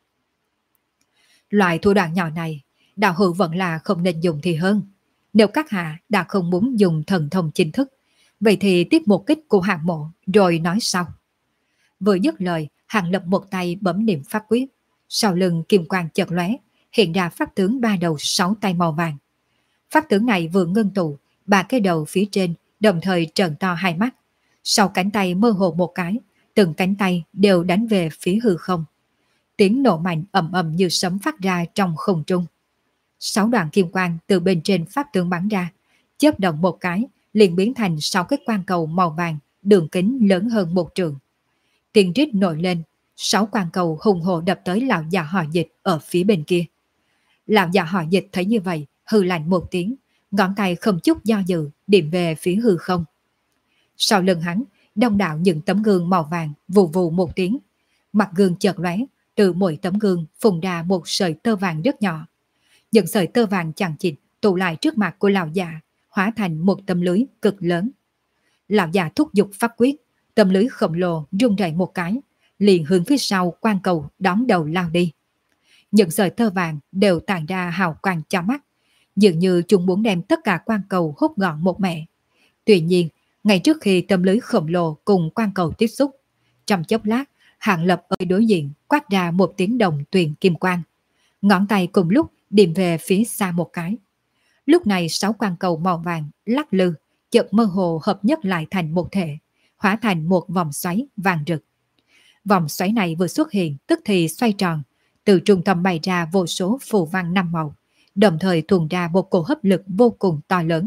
A: Loại thủ đoạn nhỏ này, đạo hữu vẫn là không nên dùng thì hơn. Nếu các hạ đã không muốn dùng thần thông chính thức, Vậy thì tiếp một kích của Hàng Mộ rồi nói sau. Vừa dứt lời, Hàng Lập một tay bấm niệm pháp quyết. Sau lưng kim quang chợt lóe, hiện ra pháp tướng ba đầu sáu tay màu vàng. Pháp tướng này vừa ngưng tụ, ba cái đầu phía trên đồng thời trợn to hai mắt. Sau cánh tay mơ hồ một cái, từng cánh tay đều đánh về phía hư không. Tiếng nổ mạnh ầm ầm như sấm phát ra trong không trung. Sáu đoạn kim quang từ bên trên pháp tướng bắn ra, chớp động một cái, liền biến thành sáu cái quang cầu màu vàng, đường kính lớn hơn một trượng. Tiếng rít nổi lên, sáu quang cầu hùng hồ đập tới lão già họ Dịch ở phía bên kia. Lão già họ Dịch thấy như vậy, hừ lạnh một tiếng, ngón tay không chút do dự, điểm về phía hư không. Sau lưng hắn, đông đảo những tấm gương màu vàng vù vù một tiếng. Mặt gương chợt lóe, từ mỗi tấm gương phun ra một sợi tơ vàng rất nhỏ. Những sợi tơ vàng chằng chịt tụ lại trước mặt của lão già, hóa thành một tấm lưới cực lớn. Lão già thúc giục pháp quyết, tấm lưới khổng lồ rung rẩy một cái, liền hướng phía sau quang cầu đón đầu lao đi. Những sợi tơ vàng đều tàn ra hào quang cho mắt, dường như chúng muốn đem tất cả quang cầu hút gọn một mẻ. Tuy nhiên, ngay trước khi tấm lưới khổng lồ cùng quang cầu tiếp xúc, trong chốc lát, Hàng Lập ở đối diện quát ra một tiếng đồng tuyền kim quang. Ngón tay cùng lúc điểm về phía xa một cái. Lúc này sáu quang cầu màu vàng lắc lư, chợt mơ hồ hợp nhất lại thành một thể, hóa thành một vòng xoáy vàng rực. Vòng xoáy này vừa xuất hiện tức thì xoay tròn, từ trung tâm bày ra vô số phù văn năm màu, đồng thời tuôn ra một cổ hấp lực vô cùng to lớn.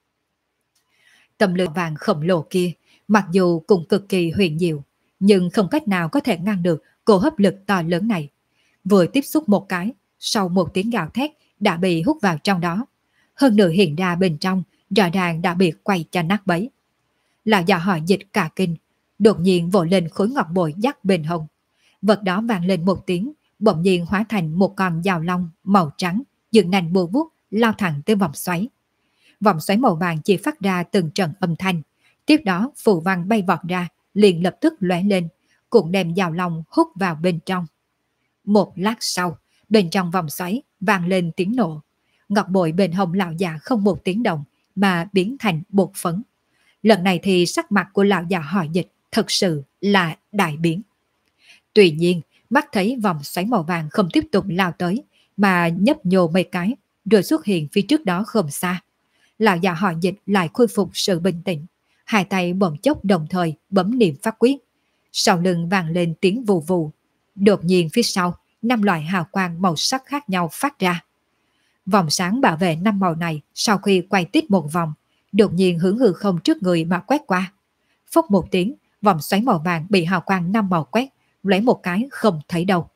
A: Tấm lưới vàng khổng lồ kia, mặc dù cũng cực kỳ huyền diệu, nhưng không cách nào có thể ngăn được cổ hấp lực to lớn này. Vừa tiếp xúc một cái, sau một tiếng gào thét đã bị hút vào trong đó. Hơn nữa hiện ra bên trong, rõ ràng đã bị quay cho nát bấy. Lão già họ Dịch cả kinh, đột nhiên vội lên khối ngọc bội dắt bên hông. Vật đó vang lên một tiếng, bỗng nhiên hóa thành một con dao long màu trắng, dựng nành bùa vút lao thẳng tới vòng xoáy. Vòng xoáy màu vàng chỉ phát ra từng trận âm thanh, tiếp đó phù văn bay vọt ra, liền lập tức lóe lên, cũng đem dao long hút vào bên trong. Một lát sau, bên trong vòng xoáy vang lên tiếng nổ. Ngọc bội bên hông lão già không một tiếng động mà biến thành bột phấn. Lần này thì sắc mặt của lão già họ Dịch thật sự là đại biến. Tuy nhiên, mắt thấy vòng xoáy màu vàng không tiếp tục lao tới, mà nhấp nhô mấy cái, rồi xuất hiện phía trước đó không xa. Lão già họ Dịch lại khôi phục sự bình tĩnh, hai tay bỗng chốc đồng thời bấm niệm pháp quyết. Sau lưng vang lên tiếng vù vù. Đột nhiên phía sau, năm loại hào quang màu sắc khác nhau phát ra. Vòng sáng bảo vệ năm màu này sau khi quay tít một vòng, đột nhiên hướng hư không trước người mà quét qua. Phốc một tiếng, vòng xoáy màu vàng bị hào quang năm màu quét, lấy một cái không thấy đâu.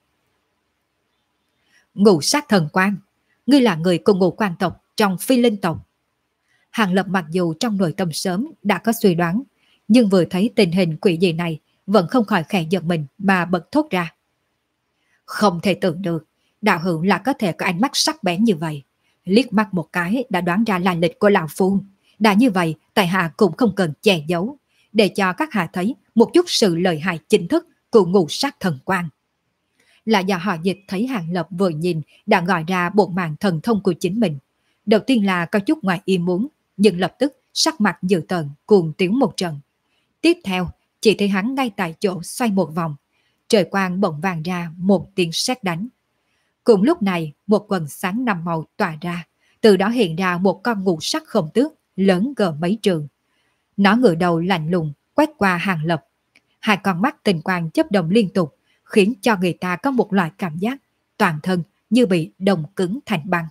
A: Ngũ sát thần quang, ngươi là người cùng ngũ quan tộc trong Phi Linh tộc. Hàng Lập mặc dù trong nội tâm sớm đã có suy đoán, nhưng vừa thấy tình hình quỷ dị này vẫn không khỏi khẽ giật mình mà bật thốt ra. Không thể tưởng được, đạo hữu là có thể có ánh mắt sắc bén như vậy. Liếc mắt một cái đã đoán ra lai lịch của lão phu. Đã như vậy, tại hạ cũng không cần che giấu, để cho các hạ thấy một chút sự lợi hại chính thức của ngũ sát thần quang. Là do họ Dịch thấy Hàng Lập vừa nhìn đã gọi ra bộ mạng thần thông của chính mình. Đầu tiên là có chút ngoài ý muốn, nhưng lập tức sắc mặt dữ tợn cuồng tiếng một trận. Tiếp theo, chỉ thấy hắn ngay tại chỗ xoay một vòng, trời quang bỗng vàng ra một tiếng sét đánh. Cùng lúc này, một quần sáng năm màu tỏa ra, từ đó hiện ra một con ngũ sắc khổng tước lớn cỡ mấy trường. Nó ngửa đầu lạnh lùng quét qua Hàng Lập. Hai con mắt tình quang chớp động liên tục, khiến cho người ta có một loại cảm giác toàn thân như bị đông cứng thành băng.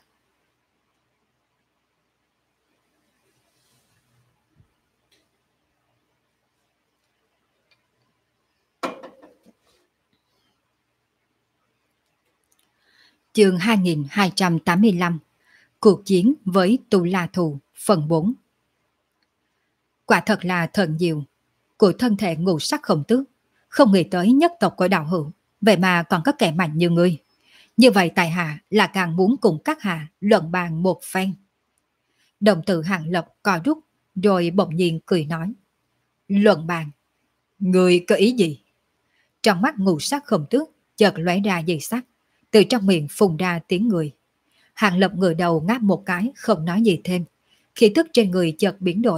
A: Chương 2285, cuộc chiến với Tu La Thù, phần 4. Quả thật là thần diệu của thân thể ngũ sắc khổng tước, không nghĩ tới nhất tộc của đạo hữu, vậy mà còn có kẻ mạnh như ngươi. Như vậy tại hạ là càng muốn cùng các hạ luận bàn một phen. Đồng tử Hàng Lập co rút, rồi bỗng nhiên cười nói. Luận bàn? Ngươi có ý gì? Trong mắt ngũ sắc khổng tước chợt lóe ra dị sắc, từ trong miệng phun ra tiếng người. Hàng Lập ngửa đầu ngáp một cái, không nói gì thêm. Khí tức trên người chợt biến đổi,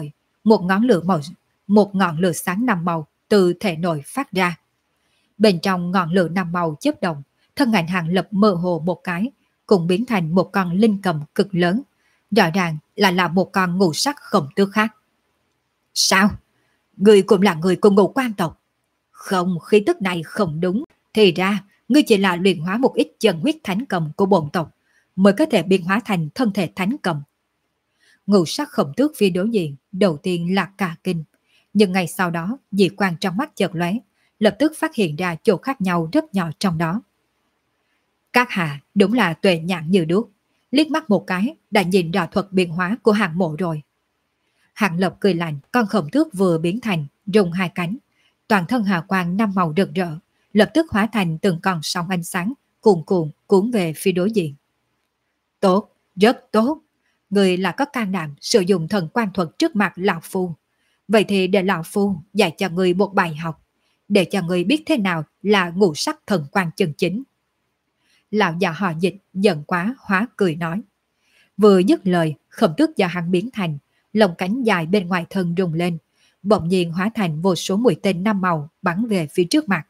A: một ngọn lửa sáng năm màu từ thể nội phát ra. Bên trong ngọn lửa năm màu chớp động, thân ảnh Hàng Lập mơ hồ một cái, cùng biến thành một con linh cầm cực lớn, rõ ràng là một con ngũ sắc khổng tước khác. Sao? Ngươi cũng là người của Ngũ Quan tộc? Không, khí tức này không đúng. Thì ra, ngươi chỉ là luyện hóa một ít chân huyết thánh cầm của bổn tộc, mới có thể biến hóa thành thân thể thánh cầm. Ngũ sắc khổng tước phía đối diện, đầu tiên là cả kinh. Nhưng ngay sau đó, dị quan trong mắt chợt lóe, lập tức phát hiện ra chỗ khác nhau rất nhỏ trong đó. Các hạ đúng là tuệ nhãn như đuốc, liếc mắt một cái đã nhìn rõ thuật biến hóa của Hàng Mộ rồi. Hàng Lập cười lạnh, con khổng tước vừa biến thành, rung hai cánh, toàn thân hào quang năm màu rực rỡ, lập tức hóa thành từng con sóng ánh sáng, cuồn cuộn cuốn về phía đối diện. Tốt, rất tốt. Người là có can đảm sử dụng thần quan thuật trước mặt lão phu. Vậy thì để lão phu dạy cho người một bài học, để cho người biết thế nào là ngũ sắc thần quan chân chính. Lão già họ Dịch giận quá hóa cười nói. Vừa dứt lời, khổng tước do hắn biến thành, lồng cánh dài bên ngoài thân rung lên, bỗng nhiên hóa thành vô số mũi tên năm màu bắn về phía trước mặt.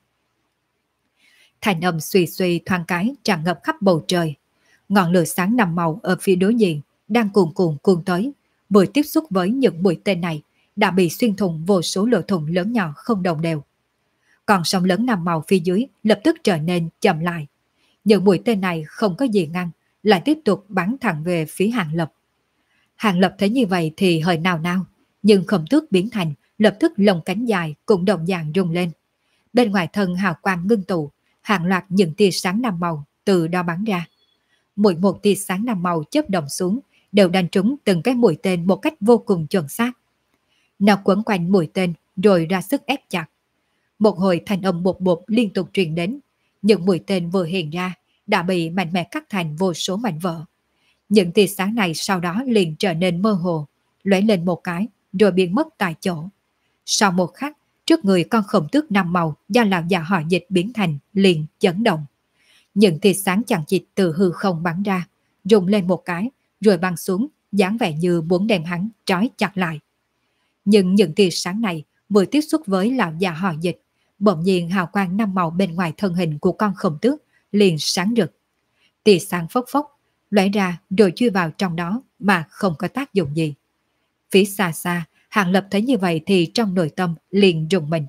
A: Thành âm suy suy thoáng cái tràn ngập khắp bầu trời. Ngọn lửa sáng năm màu ở phía đối diện đang cuồn cuộn cuồn tới, vừa tiếp xúc với những mũi tên này đã bị xuyên thủng vô số lỗ thủng lớn nhỏ không đồng đều. Còn sóng lớn năm màu phía dưới lập tức trở nên chậm lại. Những mũi tên này không có gì ngăn, lại tiếp tục bắn thẳng về phía Hàng Lập. Hàng Lập thấy như vậy thì hơi nào nao, nhưng khổng tước biến thành lập tức lồng cánh dài cũng đồng dạng rung lên. Bên ngoài thân hào quang ngưng tụ, hàng loạt những tia sáng năm màu từ đó bắn ra. Mỗi một tia sáng năm màu chớp động xuống đều đánh trúng từng cái mũi tên một cách vô cùng chuẩn xác. Nó quấn quanh mũi tên rồi ra sức ép chặt. Một hồi thanh âm bột bột liên tục truyền đến. Những mũi tên vừa hiện ra đã bị mạnh mẽ cắt thành vô số mảnh vỡ. Những tia sáng này sau đó liền trở nên mơ hồ, lóe lên một cái rồi biến mất tại chỗ. Sau một khắc, trước người con khổng tước năm màu do lão già họ Dịch biến thành liền chấn động. Những tia sáng chằng chịt từ hư không bắn ra, rung lên một cái rồi băng xuống, dáng vẻ như muốn đem hắn trói chặt lại. Nhưng những tia sáng này vừa tiếp xúc với lão già họ Dịch, bỗng nhiên hào quang năm màu bên ngoài thân hình của con khổng tước liền sáng rực. Tia sáng phốc phốc lóe ra rồi chui vào trong đó mà không có tác dụng gì. Phía xa xa, Hàng Lập thấy như vậy thì trong nội tâm liền rùng mình.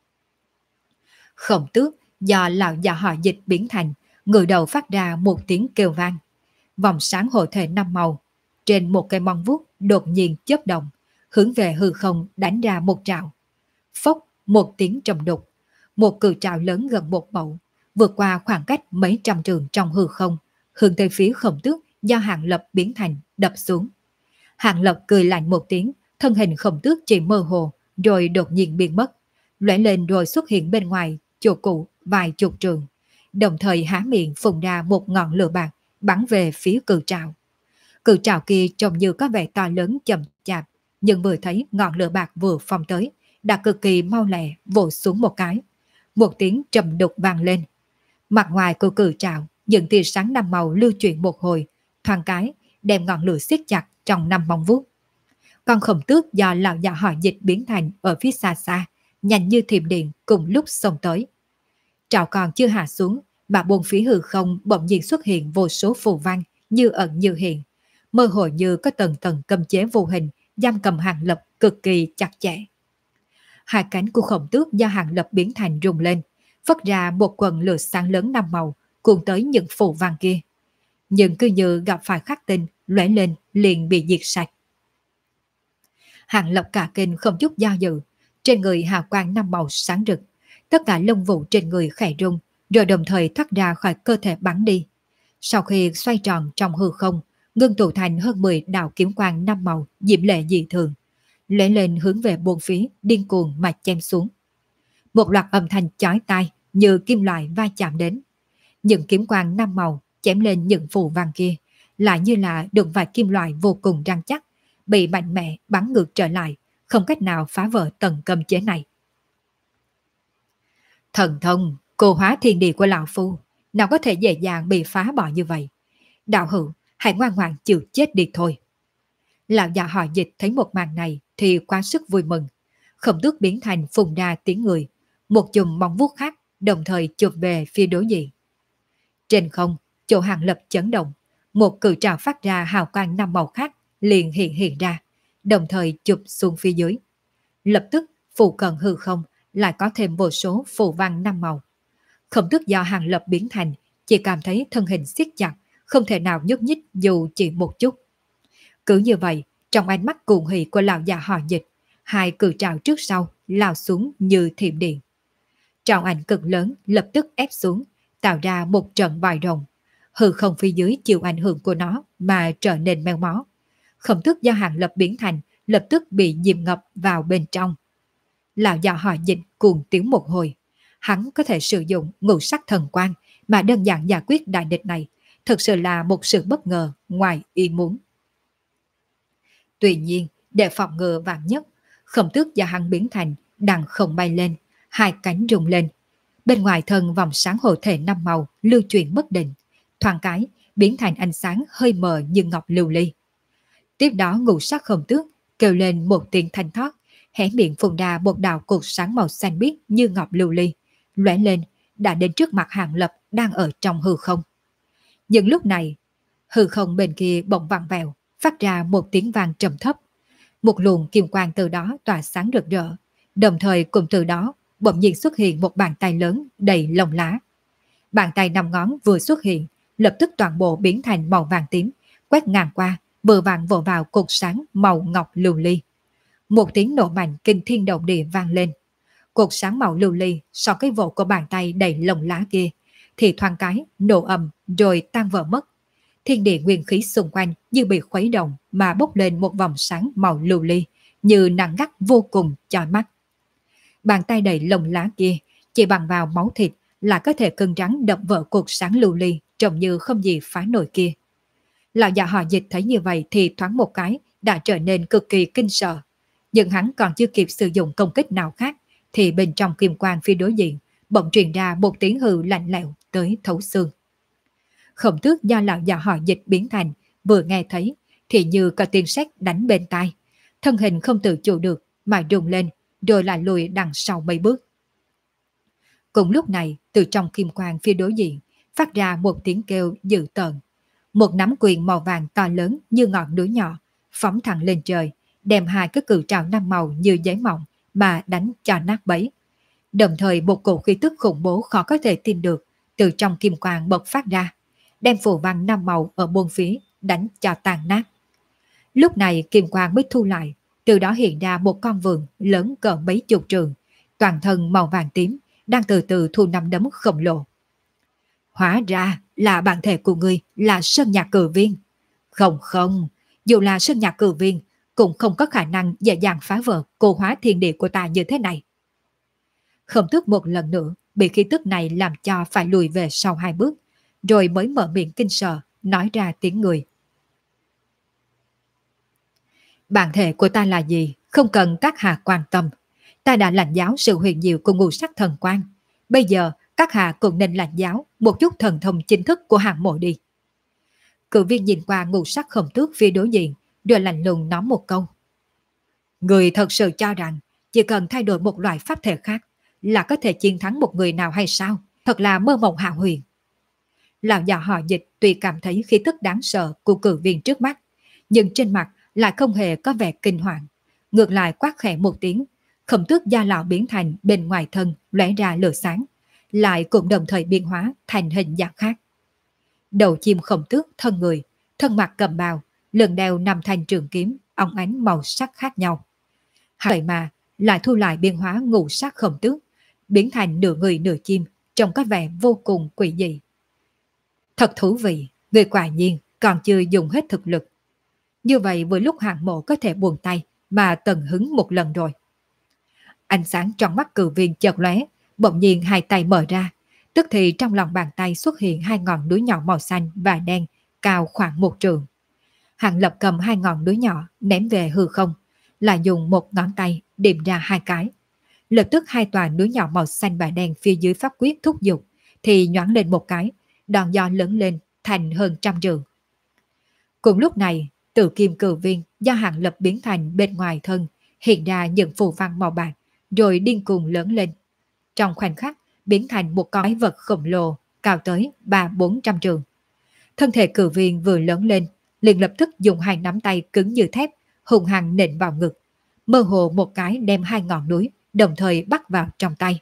A: Khổng tước do lão già họ Dịch biến thành, ngửa đầu phát ra một tiếng kêu vang. Vòng sáng hộ thể năm màu trên một cây móng vuốt đột nhiên chớp động, hướng về hư không đánh ra một trảo. Phốc, một tiếng trầm đục, một cự trảo lớn gần một mẫu, vượt qua khoảng cách mấy trăm trường trong hư không, hướng tới phía khổng tước do Hàng Lập biến thành đập xuống. Hàng Lập cười lạnh một tiếng, thân hình khổng tước chỉ mơ hồ, rồi đột nhiên biến mất, lóe lên rồi xuất hiện bên ngoài chỗ cũ vài chục trường, đồng thời há miệng phun ra một ngọn lửa bạc bắn về phía cự trảo. Cự trảo kia trông như có vẻ to lớn chậm chạp, nhưng vừa thấy ngọn lửa bạc vừa phóng tới, đã cực kỳ mau lẹ vỗ xuống một cái. Một tiếng trầm đục vang lên. Mặt ngoài của cự trảo, những tia sáng năm màu lưu chuyển một hồi, thoáng cái đem ngọn lửa siết chặt trong năm móng vuốt. Con khổng tước do lão già họ Dịch biến thành ở phía xa xa, nhanh như thiểm điện cùng lúc xông tới. Trảo còn chưa hạ xuống, mà bốn phía hư không bỗng nhiên xuất hiện vô số phù văn như ẩn như hiện, mơ hồ như có tầng tầng cấm chế vô hình giam cầm Hàng Lập cực kỳ chặt chẽ. Hai cánh của khổng tước do Hàng Lập biến thành rung lên, phất ra một quần lửa sáng lớn năm màu cuốn tới những phù văn kia. Nhưng cứ như gặp phải khắc tinh, lóe lên liền bị diệt sạch. Hàng Lập cả kinh không chút do dự, trên người hào quang năm màu sáng rực, tất cả lông vũ trên người khẽ rung, rồi đồng thời thoát ra khỏi cơ thể bắn đi. Sau khi xoay tròn trong hư không, ngưng tụ thành hơn 10 đạo kiếm quang năm màu diễm lệ dị thường, lóe lên hướng về bốn phía điên cuồng mà chém xuống. Một loạt âm thanh chói tai như kim loại va chạm đến. Những kiếm quang năm màu chém lên những phù văn kia, lại như là đường vải kim loại vô cùng rắn chắc, bị mạnh mẽ bắn ngược trở lại, không cách nào phá vỡ tầng cấm chế này. Thần thông, cô hóa thiên địa của lão phu, nào có thể dễ dàng bị phá bỏ như vậy. Đạo hữu, hãy ngoan ngoãn chịu chết đi thôi. Lão già họ Dịch thấy một màn này thì quá sức vui mừng. Khổng Tước biến thành phùng đa tiếng người, một chùm móng vuốt khác đồng thời chụp về phía đối diện. Trên không, chỗ Hàng Lập chấn động, một cự trào phát ra hào quang năm màu khác liền hiện ra, đồng thời chụp xuống phía dưới. Lập tức, phụ cận hư không lại có thêm vô số phù văn năm màu. Khổng Tước do Hàng Lập biến thành, chỉ cảm thấy thân hình siết chặt, không thể nào nhúc nhích dù chỉ một chút. Cứ như vậy, trong ánh mắt cuồng hỉ của lão già họ Dịch, hai cự trào trước sau lao xuống như thiểm điện. Trào ảnh cực lớn lập tức ép xuống, tạo ra một trận vòi rồng. Hư không phía dưới chịu ảnh hưởng của nó mà trở nên meo mó. Khổng Tước do Hàng Lập biến thành lập tức bị dìm ngập vào bên trong. Lão già họ Dịch cuồng tiếng một hồi. Hắn có thể sử dụng ngũ sắc thần quang mà đơn giản giải quyết đại địch này, thực sự là một sự bất ngờ ngoài ý muốn. Tuy nhiên, để phòng ngừa vạn nhất, Khổng Tước do hắn biến thành đằng không bay lên, hai cánh rung lên. Bên ngoài thân vòng sáng hộ thể năm màu lưu chuyển bất định, thoáng cái biến thành ánh sáng hơi mờ như ngọc lưu ly. Tiếp đó ngũ sắc Khổng Tước kêu lên một tiếng thanh thoát, hé miệng phun ra một đạo cột sáng màu xanh biếc như ngọc lưu ly, lóe lên đã đến trước mặt Hàng Lập đang ở trong hư không. Nhưng lúc này, hư không bên kia bỗng vặn vẹo, phát ra một tiếng vang trầm thấp. Một luồng kim quang từ đó tỏa sáng rực rỡ, đồng thời cùng từ đó bỗng nhiên xuất hiện một bàn tay lớn đầy lông lá. Bàn tay 5 ngón vừa xuất hiện, lập tức toàn bộ biến thành màu vàng tím, quét ngang qua, vừa vặn vồ vào cột sáng màu ngọc lưu ly. Một tiếng nổ mạnh kinh thiên động địa vang lên. Cột sáng màu lưu ly so cái vỗ của bàn tay đầy lông lá kia thì thoáng cái nổ ầm rồi tan vỡ mất. Thiên địa nguyên khí xung quanh như bị khuấy động mà bốc lên một vòng sáng màu lưu ly, như nặng gắt vô cùng chói mắt. Bàn tay đầy lông lá kia chỉ bằng vào máu thịt là có thể cứng rắn đập vỡ cột sáng lưu ly, trông như không gì phá nổi kia. Lão già họ Dịch thấy như vậy thì thoáng một cái đã trở nên cực kỳ kinh sợ. Nhưng hắn còn chưa kịp sử dụng công kích nào khác thì bên trong kim quang phía đối diện bỗng truyền ra một tiếng hừ lạnh lẽo tới thấu xương. Khổng Tước do lão già họ Dịch biến thành vừa nghe thấy thì như có tiếng sét đánh bên tai, thân hình không tự chủ được mà rung lên rồi lại lùi đằng sau mấy bước. Cùng lúc này, từ trong kim quang phía đối diện phát ra một tiếng kêu dữ tợn. Một nắm quyền màu vàng to lớn như ngọn núi nhỏ phóng thẳng lên trời, đem hai cái cự trào năm màu như giấy mỏng mà đánh cho nát bấy. Đồng thời một cổ khí tức khủng bố khó có thể tin được từ trong kim quang bộc phát ra, đem phù văn năm màu ở bốn phía đánh cho tàn nát. Lúc này kim quang mới thu lại, từ đó hiện ra một con vượn lớn cỡ mấy chục trượng, toàn thân màu vàng tím, đang từ từ thu năm đấm khổng lồ. Hóa ra là bản thể của ngươi là Sơn Nhạc Cử Viên. Không không, dù là Sơn Nhạc Cử Viên cũng không có khả năng dễ dàng phá vỡ cô hóa thiên địa của ta như thế này. Khổng Tước một lần nữa bị khí tức này làm cho phải lùi về sau hai bước, rồi mới mở miệng kinh sợ, nói ra tiếng người. Bản thể của ta là gì, không cần các hạ quan tâm. Ta đã lãnh giáo sự huyền diệu của ngũ sắc thần quang. Bây giờ các hạ cũng nên lãnh giáo một chút thần thông chính thức của hạng mộ đi. Cử viên nhìn qua ngũ sắc Khổng Tước phía đối diện, rồi lạnh lùng nói một câu. Người thật sự cho rằng chỉ cần thay đổi một loại pháp thể khác là có thể chiến thắng một người nào hay sao? Thật là mơ mộng hão huyền. Lão già họ Dịch tuy cảm thấy khí tức đáng sợ của cử viên trước mắt, nhưng trên mặt lại không hề có vẻ kinh hoàng. Ngược lại quát khẽ một tiếng, Khổng Tước da lão biến thành bên ngoài thân lóe ra lửa sáng, lại cũng đồng thời biến hóa thành hình dạng khác. Đầu chim Khổng Tước thân người, thân mặt cầm bào, lưng đeo 5 thanh trường kiếm, óng ánh màu sắc khác nhau. Vậy mà lại thu lại biến hóa ngũ sắc Khổng Tước, biến thành nửa người nửa chim, trông có vẻ vô cùng quỷ dị. Thật thú vị, người quả nhiên còn chưa dùng hết thực lực. Như vậy vừa lúc hạng mộ có thể buông tay mà tận hứng một lần rồi. Ánh sáng trong mắt cử viên chợt lóe, bỗng nhiên hai tay mở ra, tức thì trong lòng bàn tay xuất hiện hai ngọn núi nhỏ màu xanh và đen cao khoảng 1 trượng. Hàng Lập cầm hai ngọn núi nhỏ ném về hư không, là dùng một ngón tay điểm ra hai cái. Lập tức hai tòa núi nhỏ màu xanh và đen phía dưới pháp quyết thúc giục thì nhoáng lên một cái, đòn gió lớn lên thành hơn 100 trượng. Cùng lúc này, Tử Kim Cử Viên do Hàng Lập biến thành bên ngoài thân hiện ra những phù văn màu bạc, rồi điên cuồng lớn lên. Trong khoảnh khắc, biến thành một con quái vật khổng lồ, cao tới 300-400 trường. Thân thể cử viên vừa lớn lên, liền lập tức dùng hai nắm tay cứng như thép, hùng hăng nện vào ngực. Mơ hồ một cái đem hai ngọn núi, đồng thời bắt vào trong tay.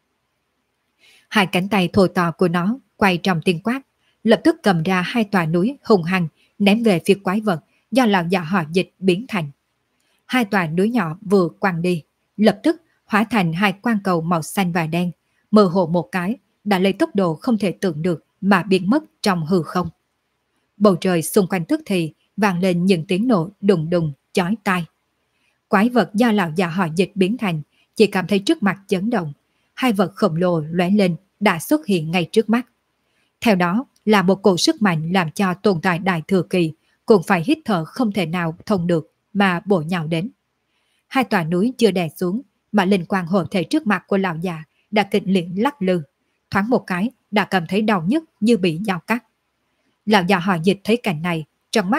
A: Hai cánh tay thô to của nó quay trong tiên quát, lập tức cầm ra hai tòa núi hùng hăng ném về phía quái vật do lão già họ Dịch biến thành. Hai tòa núi nhỏ vừa quăng đi, lập tức hóa thành hai quang cầu màu xanh và đen, mơ hồ một cái đã lấy tốc độ không thể tưởng được mà biến mất trong hư không. Bầu trời xung quanh tức thì vang lên những tiếng nổ đùng đùng chói tai. Quái vật do lão già họ Dịch biến thành chỉ cảm thấy trước mặt chấn động, hai vật khổng lồ lóe lên đã xuất hiện ngay trước mắt. Theo đó là một cổ sức mạnh làm cho tồn tại đại thừa kỳ cũng phải hít thở không thể nào thông được mà bổ nhào đến. Hai tòa núi chưa đè xuống mà linh quang hộ thể trước mặt của lão già đã kịch liệt lắc lư, thoáng một cái đã cảm thấy đau nhức như bị dao cắt. Lão già họ Dịch thấy cảnh này, trong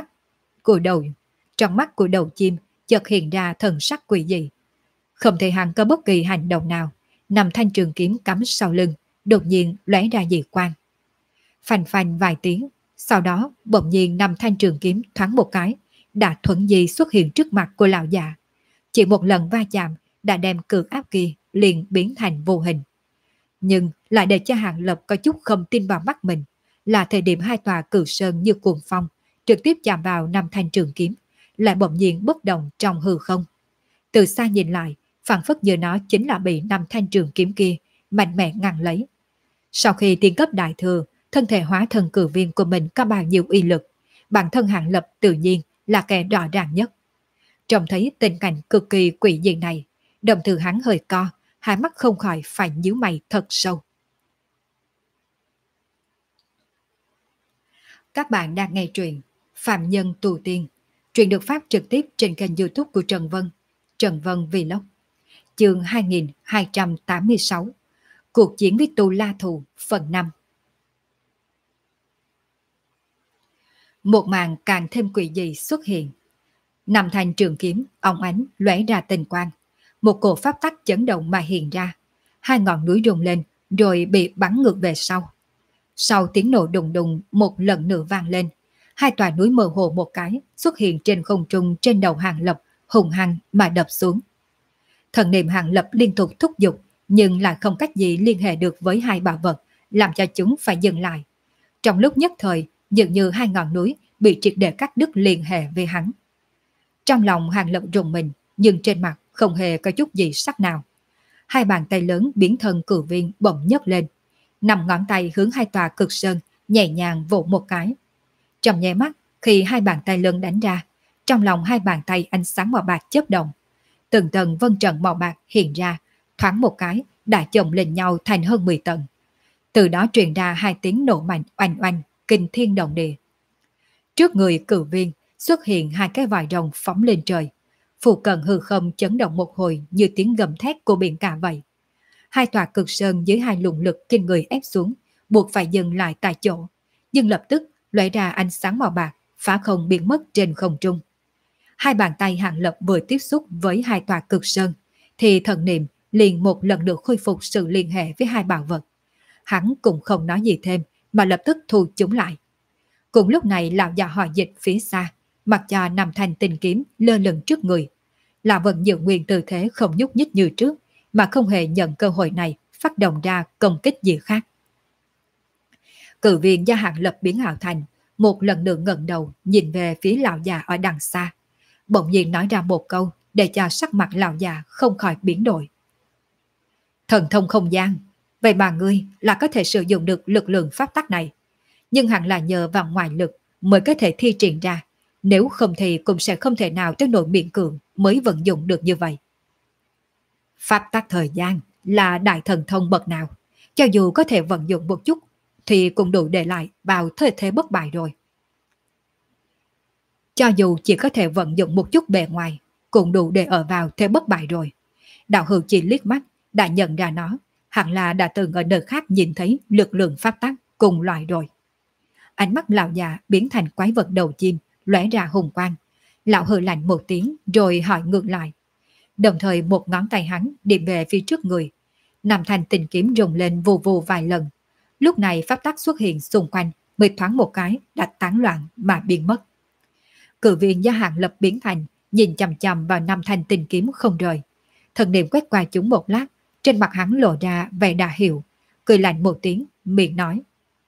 A: mắt của đầu chim chợt hiện ra thần sắc quỷ dị. Không thể hắn có bất kỳ hành động nào, nằm thanh trường kiếm cắm sau lưng, đột nhiên lóe ra dị quang. Phanh phanh vài tiếng, sau đó bỗng nhiên nằm thanh trường kiếm thoáng một cái, đã thuận di xuất hiện trước mặt của lão già. Chỉ một lần va chạm đã đem cự áp kia liền biến thành vô hình. Nhưng lại để cho Hàng Lập có chút không tin vào mắt mình, là thời điểm hai tòa cự sơn như cuồng phong trực tiếp chạm vào năm thanh trường kiếm, lại bỗng nhiên bất động trong hư không. Từ xa nhìn lại, phảng phất như nó chính là bị năm thanh trường kiếm kia mạnh mẽ ngăn lấy. Sau khi tiên cấp đại thừa, thân thể hóa thân cử viên của mình có bao nhiêu uy lực, bản thân Hàng Lập tự nhiên là kẻ rõ ràng nhất. Trông thấy tình cảnh cực kỳ quỷ dị này, đồng tử hắn hơi co, hai mắt không khỏi phải nhíu mày thật sâu. Các bạn đang nghe truyện Phạm Nhân Tù Tiên. Truyện được phát trực tiếp trên kênh YouTube của Trần Vân, Trần Vân Vlog. Chương 2286, Cuộc chiến với Tu La Thù phần 5. Một màn càng thêm quỷ dị xuất hiện. Năm thanh trường kiếm óng ánh lóe ra tinh quang, một cổ pháp tắc chấn động mà hiện ra. Hai ngọn núi rung lên rồi bị bắn ngược về sau. Sau tiếng nổ đùng đùng một lần nữa vang lên, hai tòa núi mơ hồ một cái xuất hiện trên không trung trên đầu Hàng Lập, hùng hăng mà đập xuống. Thần niệm Hàng Lập liên tục thúc giục, nhưng lại không cách gì liên hệ được với hai bảo vật, làm cho chúng phải dừng lại. Trong lúc nhất thời, dường như hai ngọn núi bị triệt để cắt đứt liên hệ với hắn. Trong lòng Hàng Lập rùng mình, nhưng trên mặt không hề có chút gì sắc nào. Hai bàn tay lớn biến thân cử viên bỗng nhấc lên, nằm ngón tay hướng hai tòa cực sơn nhẹ nhàng vỗ một cái. Trong nháy mắt, khi hai bàn tay lớn đánh ra, trong lòng hai bàn tay ánh sáng màu bạc chớp động. Từng tầng vân trận màu bạc hiện ra, thoáng một cái đã chồng lên nhau thành hơn 10 tầng. Từ đó truyền ra hai tiếng nổ mạnh oanh oanh, kinh thiên động địa. Trước người cử viên xuất hiện hai cái vòi rồng phóng lên trời. Phụ cận hư không chấn động một hồi như tiếng gầm thét của biển cả vậy. Hai tòa cực sơn dưới hai luồng lực kinh người ép xuống, buộc phải dừng lại tại chỗ, nhưng lập tức lóe ra ánh sáng màu bạc, phá không biến mất trên không trung. Hai bàn tay Hàng Lập vừa tiếp xúc với hai tòa cực sơn, thì thần niệm liền một lần nữa khôi phục sự liên hệ với hai bảo vật. Hắn cũng không nói gì thêm, mà lập tức thu chúng lại. Cùng lúc này lão già họ Dịch phía xa, mặc cho nằm thành tình kiếm lơ lửng trước người. Lão vẫn giữ nguyên tư thế không nhúc nhích như trước, mà không hề nhận cơ hội này phát động ra công kích gì khác. Cử viên do Hàng Lập biến ảo thành, một lần nữa ngẩng đầu nhìn về phía lão già ở đằng xa. Bỗng nhiên nói ra một câu để cho sắc mặt lão già không khỏi biến đổi. Thần thông không gian, vậy mà ngươi là có thể sử dụng được lực lượng pháp tắc này. Nhưng hẳn là nhờ vào ngoại lực mới có thể thi triển ra, nếu không thì cũng sẽ không thể nào tới nỗi miễn cưỡng mới vận dụng được như vậy. Pháp tắc thời gian là đại thần thông bậc nào, cho dù có thể vận dụng một chút thì cũng đủ để lại vào thời thế bất bại rồi. Cho dù chỉ có thể vận dụng một chút bề ngoài, cũng đủ để ở vào thế bất bại rồi. Đạo hữu chỉ liếc mắt đã nhận ra nó, hẳn là đã từng ở nơi khác nhìn thấy lực lượng pháp tắc cùng loại rồi. Ánh mắt lão già biến thành quái vật đầu chim, lóe ra hùng quang. Lão hừ lạnh một tiếng rồi hỏi ngược lại. Đồng thời một ngón tay hắn điểm về phía trước người. Năm thanh tình kiếm rung lên vù vù vài lần. Lúc này pháp tắc xuất hiện xung quanh, mới thoáng một cái đã tán loạn mà biến mất. Cự viên do Hàng Lập biến thành, nhìn chằm chằm vào năm thanh tình kiếm không rời. Thần niệm quét qua chúng một lát, trên mặt hắn lộ ra vẻ đà hiểu, cười lạnh một tiếng, miệng nói.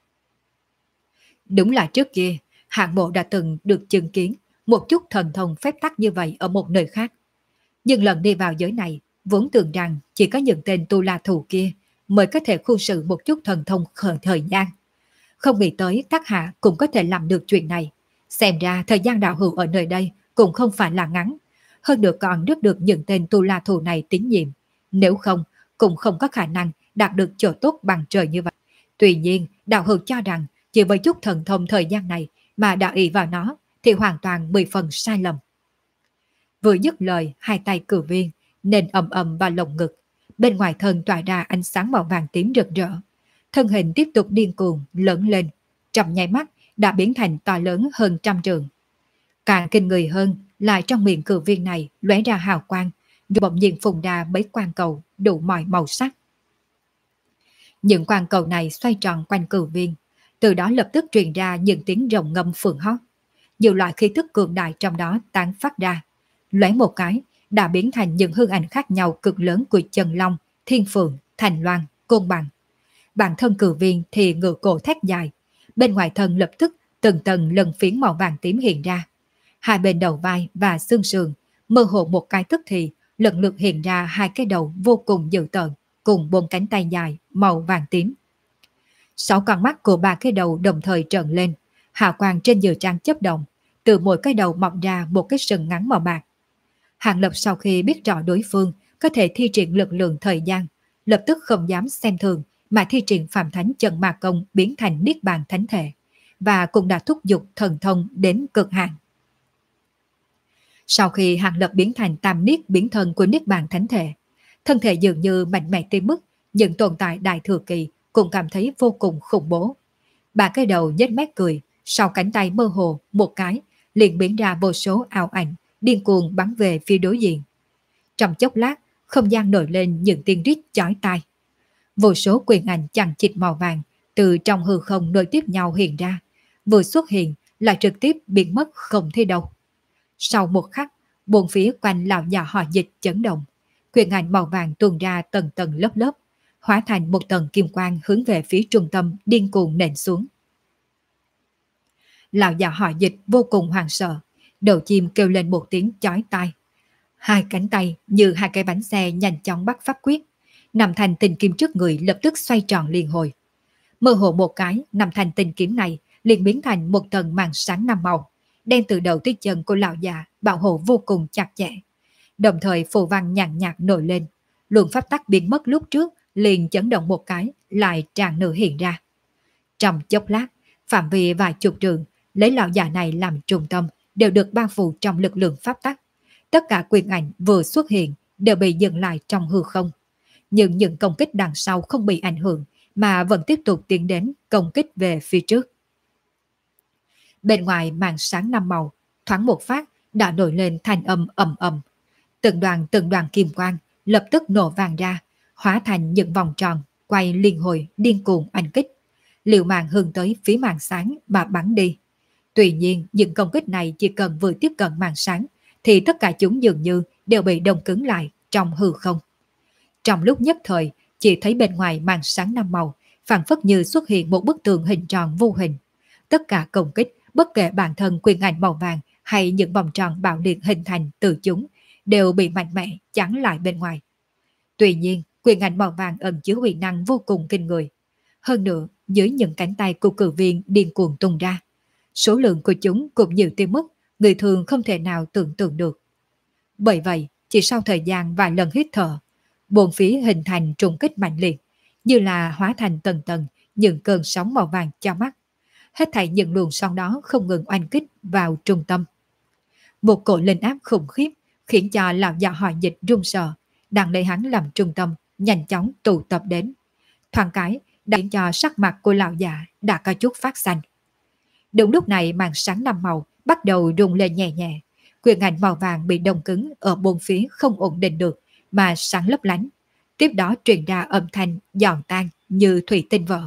A: Đúng là trước kia, hạng mộ đã từng được chứng kiến một chút thần thông phép tắc như vậy ở một nơi khác. Nhưng lần đi vào giới này, vốn tưởng rằng chỉ có những tên tu la thù kia mới có thể khu sự một chút thần thông khởi thời gian. Không nghĩ tới các hạ cũng có thể làm được chuyện này. Xem ra thời gian đạo hữu ở nơi đây cũng không phải là ngắn. Hơn nữa còn rất được những tên tu la thù này tín nhiệm. Nếu không, cũng không có khả năng đạt được chỗ tốt bằng trời như vậy. Tuy nhiên, đạo hữu cho rằng chỉ với chút thần thông thời gian này mà đã ý vào nó thì hoàn toàn 10 phần sai lầm. Vừa dứt lời, hai tay cử viên nên ầm ầm vào lồng ngực. Bên ngoài thân tỏa ra ánh sáng màu vàng tím rực rỡ. Thân hình tiếp tục điên cuồng lớn lên, trong nháy mắt đã biến thành to lớn hơn 100 trượng. Càng kinh người hơn là trong miệng cử viên này lóe ra hào quang, rồi bỗng nhiên phun ra mấy quang cầu đủ mọi màu sắc. Những quang cầu này xoay tròn quanh cử viên, từ đó lập tức truyền ra những tiếng rồng ngâm phượng hót. Nhiều loại khí tức cường đại trong đó tán phát ra, lóe một cái đã biến thành những hư ảnh khác nhau cực lớn của Chân Long, Thiên Phượng, Thành Loan, Côn Bằng. Bản thân cử viên thì ngựa cổ thét dài, bên ngoài thân lập tức từng tầng lân phiến màu vàng tím hiện ra. Hai bên đầu vai và xương sườn, mơ hồ một cái tức thì lần lượt hiện ra hai cái đầu vô cùng dữ tợn, cùng 4 cánh tay dài màu vàng tím. 6 con mắt của 3 cái đầu đồng thời trợn lên, hào quang trên dừa trang chớp động, từ mỗi cái đầu mọc ra một cái sừng ngắn màu bạc. Hàng Lập sau khi biết rõ đối phương có thể thi triển lực lượng thời gian, lập tức không dám xem thường mà thi triển Phạm Thánh Chân Ma Công biến thành Niết Bàn Thánh Thể, và cũng đã thúc giục thần thông đến cực hạn. Sau khi Hàng Lập biến thành Tam Niết biến thân của Niết Bàn Thánh Thể, thân thể dường như mạnh mẽ tới mức những tồn tại đại thừa kỳ cũng cảm thấy vô cùng khủng bố. Ba cái đầu nhếch mép cười, sau cánh tay mơ hồ một cái liền biến ra vô số ảo ảnh điên cuồng bắn về phía đối diện. Trong chốc lát, không gian nổi lên những tiếng rít chói tai. Vô số quyền ảnh chằng chịt màu vàng từ trong hư không nối tiếp nhau hiện ra, vừa xuất hiện là trực tiếp biến mất không thấy đâu. Sau một khắc, bốn phía quanh lão già họ Dịch chấn động, quyền ảnh màu vàng tuôn ra tầng tầng lớp lớp, hóa thành một tầng kim quang hướng về phía trung tâm điên cuồng nện xuống. Lão già họ Dịch vô cùng hoảng sợ, đầu chim kêu lên một tiếng chói tai. Hai cánh tay như hai cái bánh xe nhanh chóng bắt pháp quyết, nằm thành tình kiếm trước người lập tức xoay tròn liên hồi. Mơ hồ một cái, nằm thành tình kiếm này liền biến thành một tầng màn sáng 5 màu, đen từ đầu tới chân của lão già bảo hộ vô cùng chặt chẽ. Đồng thời phù văn nhàn nhạt nổi lên, luồng pháp tắc biến mất lúc trước liền chấn động một cái, lại tràn nửa hiện ra. Trong chốc lát, phạm vi vài chục trường lấy lão già này làm trung tâm đều được bao phủ trong lực lượng pháp tắc. Tất cả quyền ảnh vừa xuất hiện đều bị dừng lại trong hư không. Nhưng những công kích đằng sau không bị ảnh hưởng mà vẫn tiếp tục tiến đến công kích về phía trước. Bên ngoài màn sáng 5 màu, thoáng một phát đã nổi lên thanh âm ầm ầm. Từng đoàn kim quang lập tức nổ vàng ra, hóa thành những vòng tròn quay liên hồi điên cuồng oanh kích, liều mạng hướng tới phía màn sáng mà bắn đi. Tuy nhiên, những công kích này chỉ cần vừa tiếp cận màn sáng thì tất cả chúng dường như đều bị đông cứng lại trong hư không. Trong lúc nhất thời, chỉ thấy bên ngoài màn sáng 5 màu phảng phất như xuất hiện một bức tường hình tròn vô hình. Tất cả công kích, bất kể bản thân quyền ảnh màu vàng hay những vòng tròn bạo liệt hình thành từ chúng, đều bị mạnh mẽ chắn lại bên ngoài. Tuy nhiên, quyền ảnh màu vàng ẩn chứa uy năng vô cùng kinh người. Hơn nữa, dưới những cánh tay của cử viên điên cuồng tung ra, số lượng của chúng cũng nhiều tới mức người thường không thể nào tưởng tượng được. Bởi vậy, chỉ sau thời gian vài lần hít thở, bốn phía hình thành trùng kích mạnh liệt, như là hóa thành tầng tầng những cơn sóng màu vàng cho mắt. Hết thảy những luồng sóng đó không ngừng oanh kích vào trung tâm. Một cỗ linh áp khủng khiếp khiến cho lão già họ Dịch run sợ, đang lấy hắn làm trung tâm, nhanh chóng tụ tập đến. Thoáng cái, đã khiến cho sắc mặt của lão già đã có chút phát xanh. Đúng lúc này màn sáng 5 màu bắt đầu rung lên nhẹ nhẹ, quyền ảnh màu vàng bị đông cứng ở bốn phía không ổn định được mà sáng lấp lánh. Tiếp đó truyền ra âm thanh giòn tan như thủy tinh vỡ.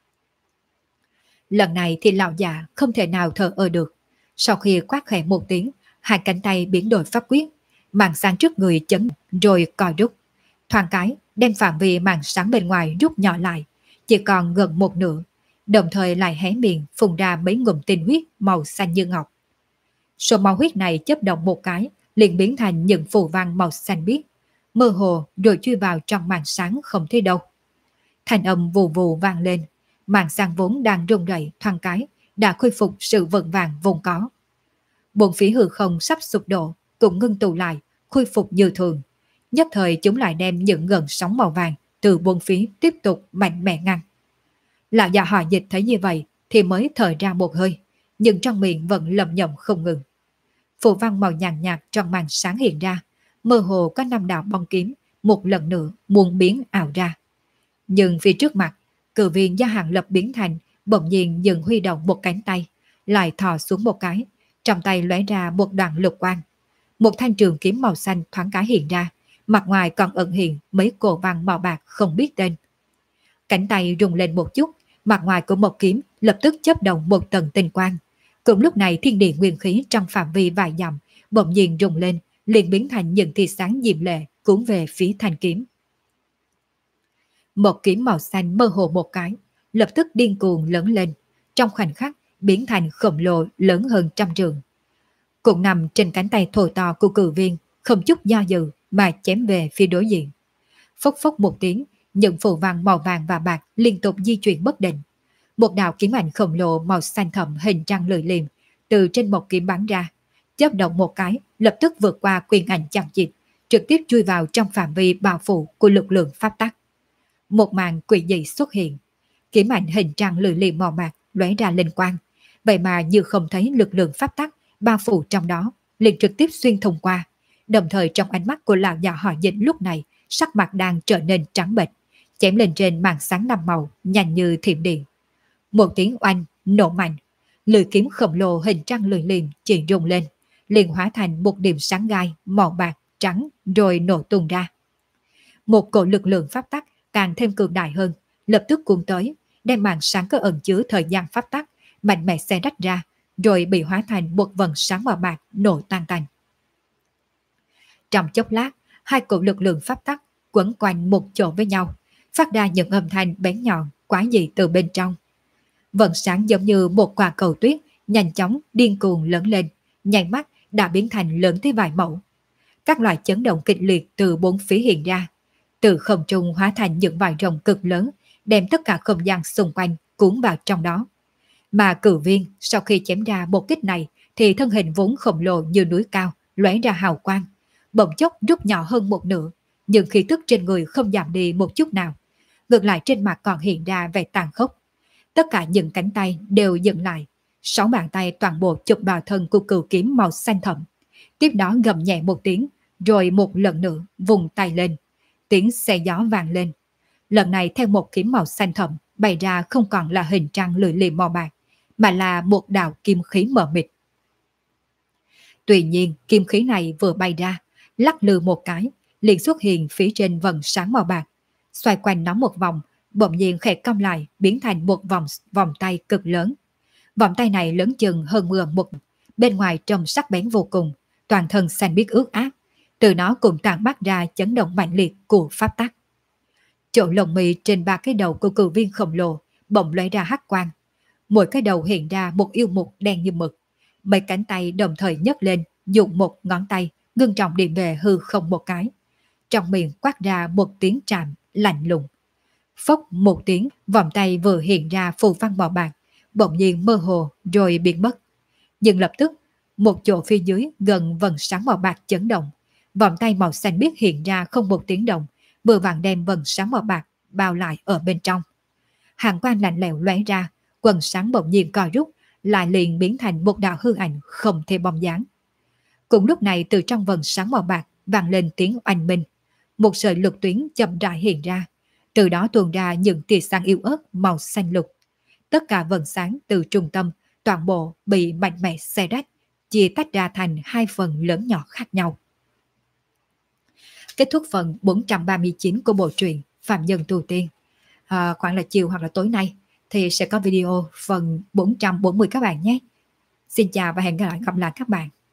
A: Lần này thì lão già không thể nào thở ơ được. Sau khi quát khẽ một tiếng, hai cánh tay biến đổi pháp quyết, màn sáng trước người chấn rồi co rút. Thoáng cái, đem phạm vi màn sáng bên ngoài rút nhỏ lại, chỉ còn gần một nửa, đồng thời lại hé miệng phun ra mấy ngụm tinh huyết màu xanh như ngọc. Số máu huyết này chớp động một cái, liền biến thành những phù văn màu xanh biếc, mơ hồ rồi chui vào trong màn sáng không thấy đâu. Thanh âm vù vù vang lên, màn sáng vốn đang rung rẩy thoáng cái đã khôi phục sự vững vàng vốn có. Bốn phía hư không sắp sụp đổ cũng ngưng tụ lại, khôi phục như thường. Nhất thời chúng lại đem những gần sóng màu vàng từ bốn phía tiếp tục mạnh mẽ ngăn. Lão già họ Dịch thấy như vậy thì mới thở ra một hơi, nhưng trong miệng vẫn lẩm nhẩm không ngừng. Phù văn màu nhàn nhạt trong màn sáng hiện ra, mơ hồ có 5 đạo bóng kiếm một lần nữa muôn biến ảo ra. Nhưng phía trước mặt, cử viên do Hàng Lập biến thành bỗng nhiên dừng huy động một cánh tay, lại thò xuống một cái, trong tay lóe ra một đoạn lục quang. Một thanh trường kiếm màu xanh thoáng cái hiện ra, mặt ngoài còn ẩn hiện mấy cổ văn màu bạc không biết tên. Cánh tay rung lên một chút, mặt ngoài của một kiếm lập tức chớp động một tầng tinh quang. Cùng lúc này thiên địa nguyên khí trong phạm vi vài dặm bỗng nhiên rung lên, liền biến thành những tia sáng diệm lệ cuốn về phía thanh kiếm. Một kiếm màu xanh mơ hồ một cái, lập tức điên cuồng lớn lên, trong khoảnh khắc biến thành khổng lồ lớn hơn 100 trượng. Cũng nằm trên cánh tay thổi to của cử viên, không chút do dự mà chém về phía đối diện. Phốc phốc một tiếng, những phù văn màu vàng và bạc liên tục di chuyển bất định. Một đạo kiếm ảnh khổng lồ màu xanh thẫm hình trăng lưỡi liềm từ trên một kiếm bắn ra, chớp động một cái, lập tức vượt qua quyền ảnh chẳng chịt, trực tiếp chui vào trong phạm vi bao phủ của lực lượng pháp tắc. Một màn quỷ dị xuất hiện, kiếm ảnh hình trăng lưỡi liềm màu bạc lóe ra linh quang, vậy mà như không thấy lực lượng pháp tắc bao phủ trong đó, liền trực tiếp xuyên thủng qua. Đồng thời trong ánh mắt của lão già họ Dịch lúc này, sắc mặt đang trở nên trắng bệch, chém lên trên màn sáng 5 màu nhanh như thiểm điện. Một tiếng oanh nổ mạnh, lưỡi kiếm khổng lồ hình trăng lưỡi liềm chỉ rung lên, liền hóa thành một điểm sáng gai màu bạc trắng rồi nổ tung ra. Một cổ lực lượng pháp tắc càng thêm cường đại hơn, lập tức cuốn tới, đem màn sáng có ẩn chứa thời gian pháp tắc mạnh mẽ xé rách ra, rồi bị hóa thành một vầng sáng màu bạc nổ tan tành. Trong chốc lát, hai cổ lực lượng pháp tắc quấn quanh một chỗ với nhau, phát ra những âm thanh bén nhọn quái dị từ bên trong. Vầng sáng giống như một quả cầu tuyết nhanh chóng điên cuồng lớn lên, nháy mắt đã biến thành lớn tới vài mẫu. Các loại chấn động kịch liệt từ bốn phía hiện ra, từ không trung hóa thành những vài rồng cực lớn, đem tất cả không gian xung quanh cuốn vào trong đó. Mà cử viên sau khi chém ra một kích này thì thân hình vốn khổng lồ như núi cao lóe ra hào quang, bỗng chốc rút nhỏ hơn một nửa, nhưng khí tức trên người không giảm đi một chút nào, ngược lại trên mặt còn hiện ra vẻ tàn khốc. Tất cả những cánh tay đều dựng lại, 6 bàn tay toàn bộ chụp vào thân của cửu kiếm màu xanh thẫm. Tiếp đó gầm nhẹ một tiếng, rồi một lần nữa vùng tay lên, tiếng xe gió vang lên. Lần này theo một kiếm màu xanh thẫm bày ra không còn là hình trăng lưỡi liềm màu bạc, mà là một đạo kim khí mờ mịt. Tuy nhiên kim khí này vừa bay ra, lắc lư một cái, liền xuất hiện phía trên vầng sáng màu bạc, xoay quanh nó một vòng, bỗng nhiên khẽ cong lại, biến thành một vòng tay cực lớn. Vòng tay này lớn chừng hơn mưa một, bên ngoài trông sắc bén vô cùng, toàn thân xanh biếc ướt át, từ nó cùng tản mát ra chấn động mạnh liệt của pháp tắc. Chỗ lồng mì trên 3 cái đầu của cử viên khổng lồ bỗng lóe ra hắc quang, mỗi cái đầu hiện ra một yêu mục đen như mực, mấy cánh tay đồng thời nhấc lên, dùng một ngón tay ngưng trọng điểm về hư không một cái, trong miệng quát ra một tiếng tràm lạnh lùng. Phốc một tiếng, vòng tay vừa hiện ra phù văn màu bạc, bỗng nhiên mơ hồ rồi biến mất. Nhưng lập tức, một chỗ phía dưới gần vầng sáng màu bạc chấn động, vòng tay màu xanh biếc hiện ra không một tiếng động, vừa vặn đem vầng sáng màu bạc bao lại ở bên trong. Hàng quang lạnh lẽo lóe ra, quần sáng bỗng nhiên co rút, lại liền biến thành một đạo hư ảnh không thể bóng dáng. Cũng lúc này từ trong vầng sáng màu bạc vang lên tiếng oanh minh, một sợi lục tuyến chậm rãi hiện ra, từ đó tuôn ra những tia sáng yếu ớt màu xanh lục. Tất cả vầng sáng từ trung tâm toàn bộ bị mạnh mẽ xé rách, chia tách ra thành 2 phần lớn nhỏ khác nhau. Kết thúc phần 439 của bộ truyện Phạm Nhân Tu Tiên. Khoảng là chiều hoặc là tối nay thì sẽ có video phần 440 các bạn nhé. Xin chào và hẹn gặp lại các bạn.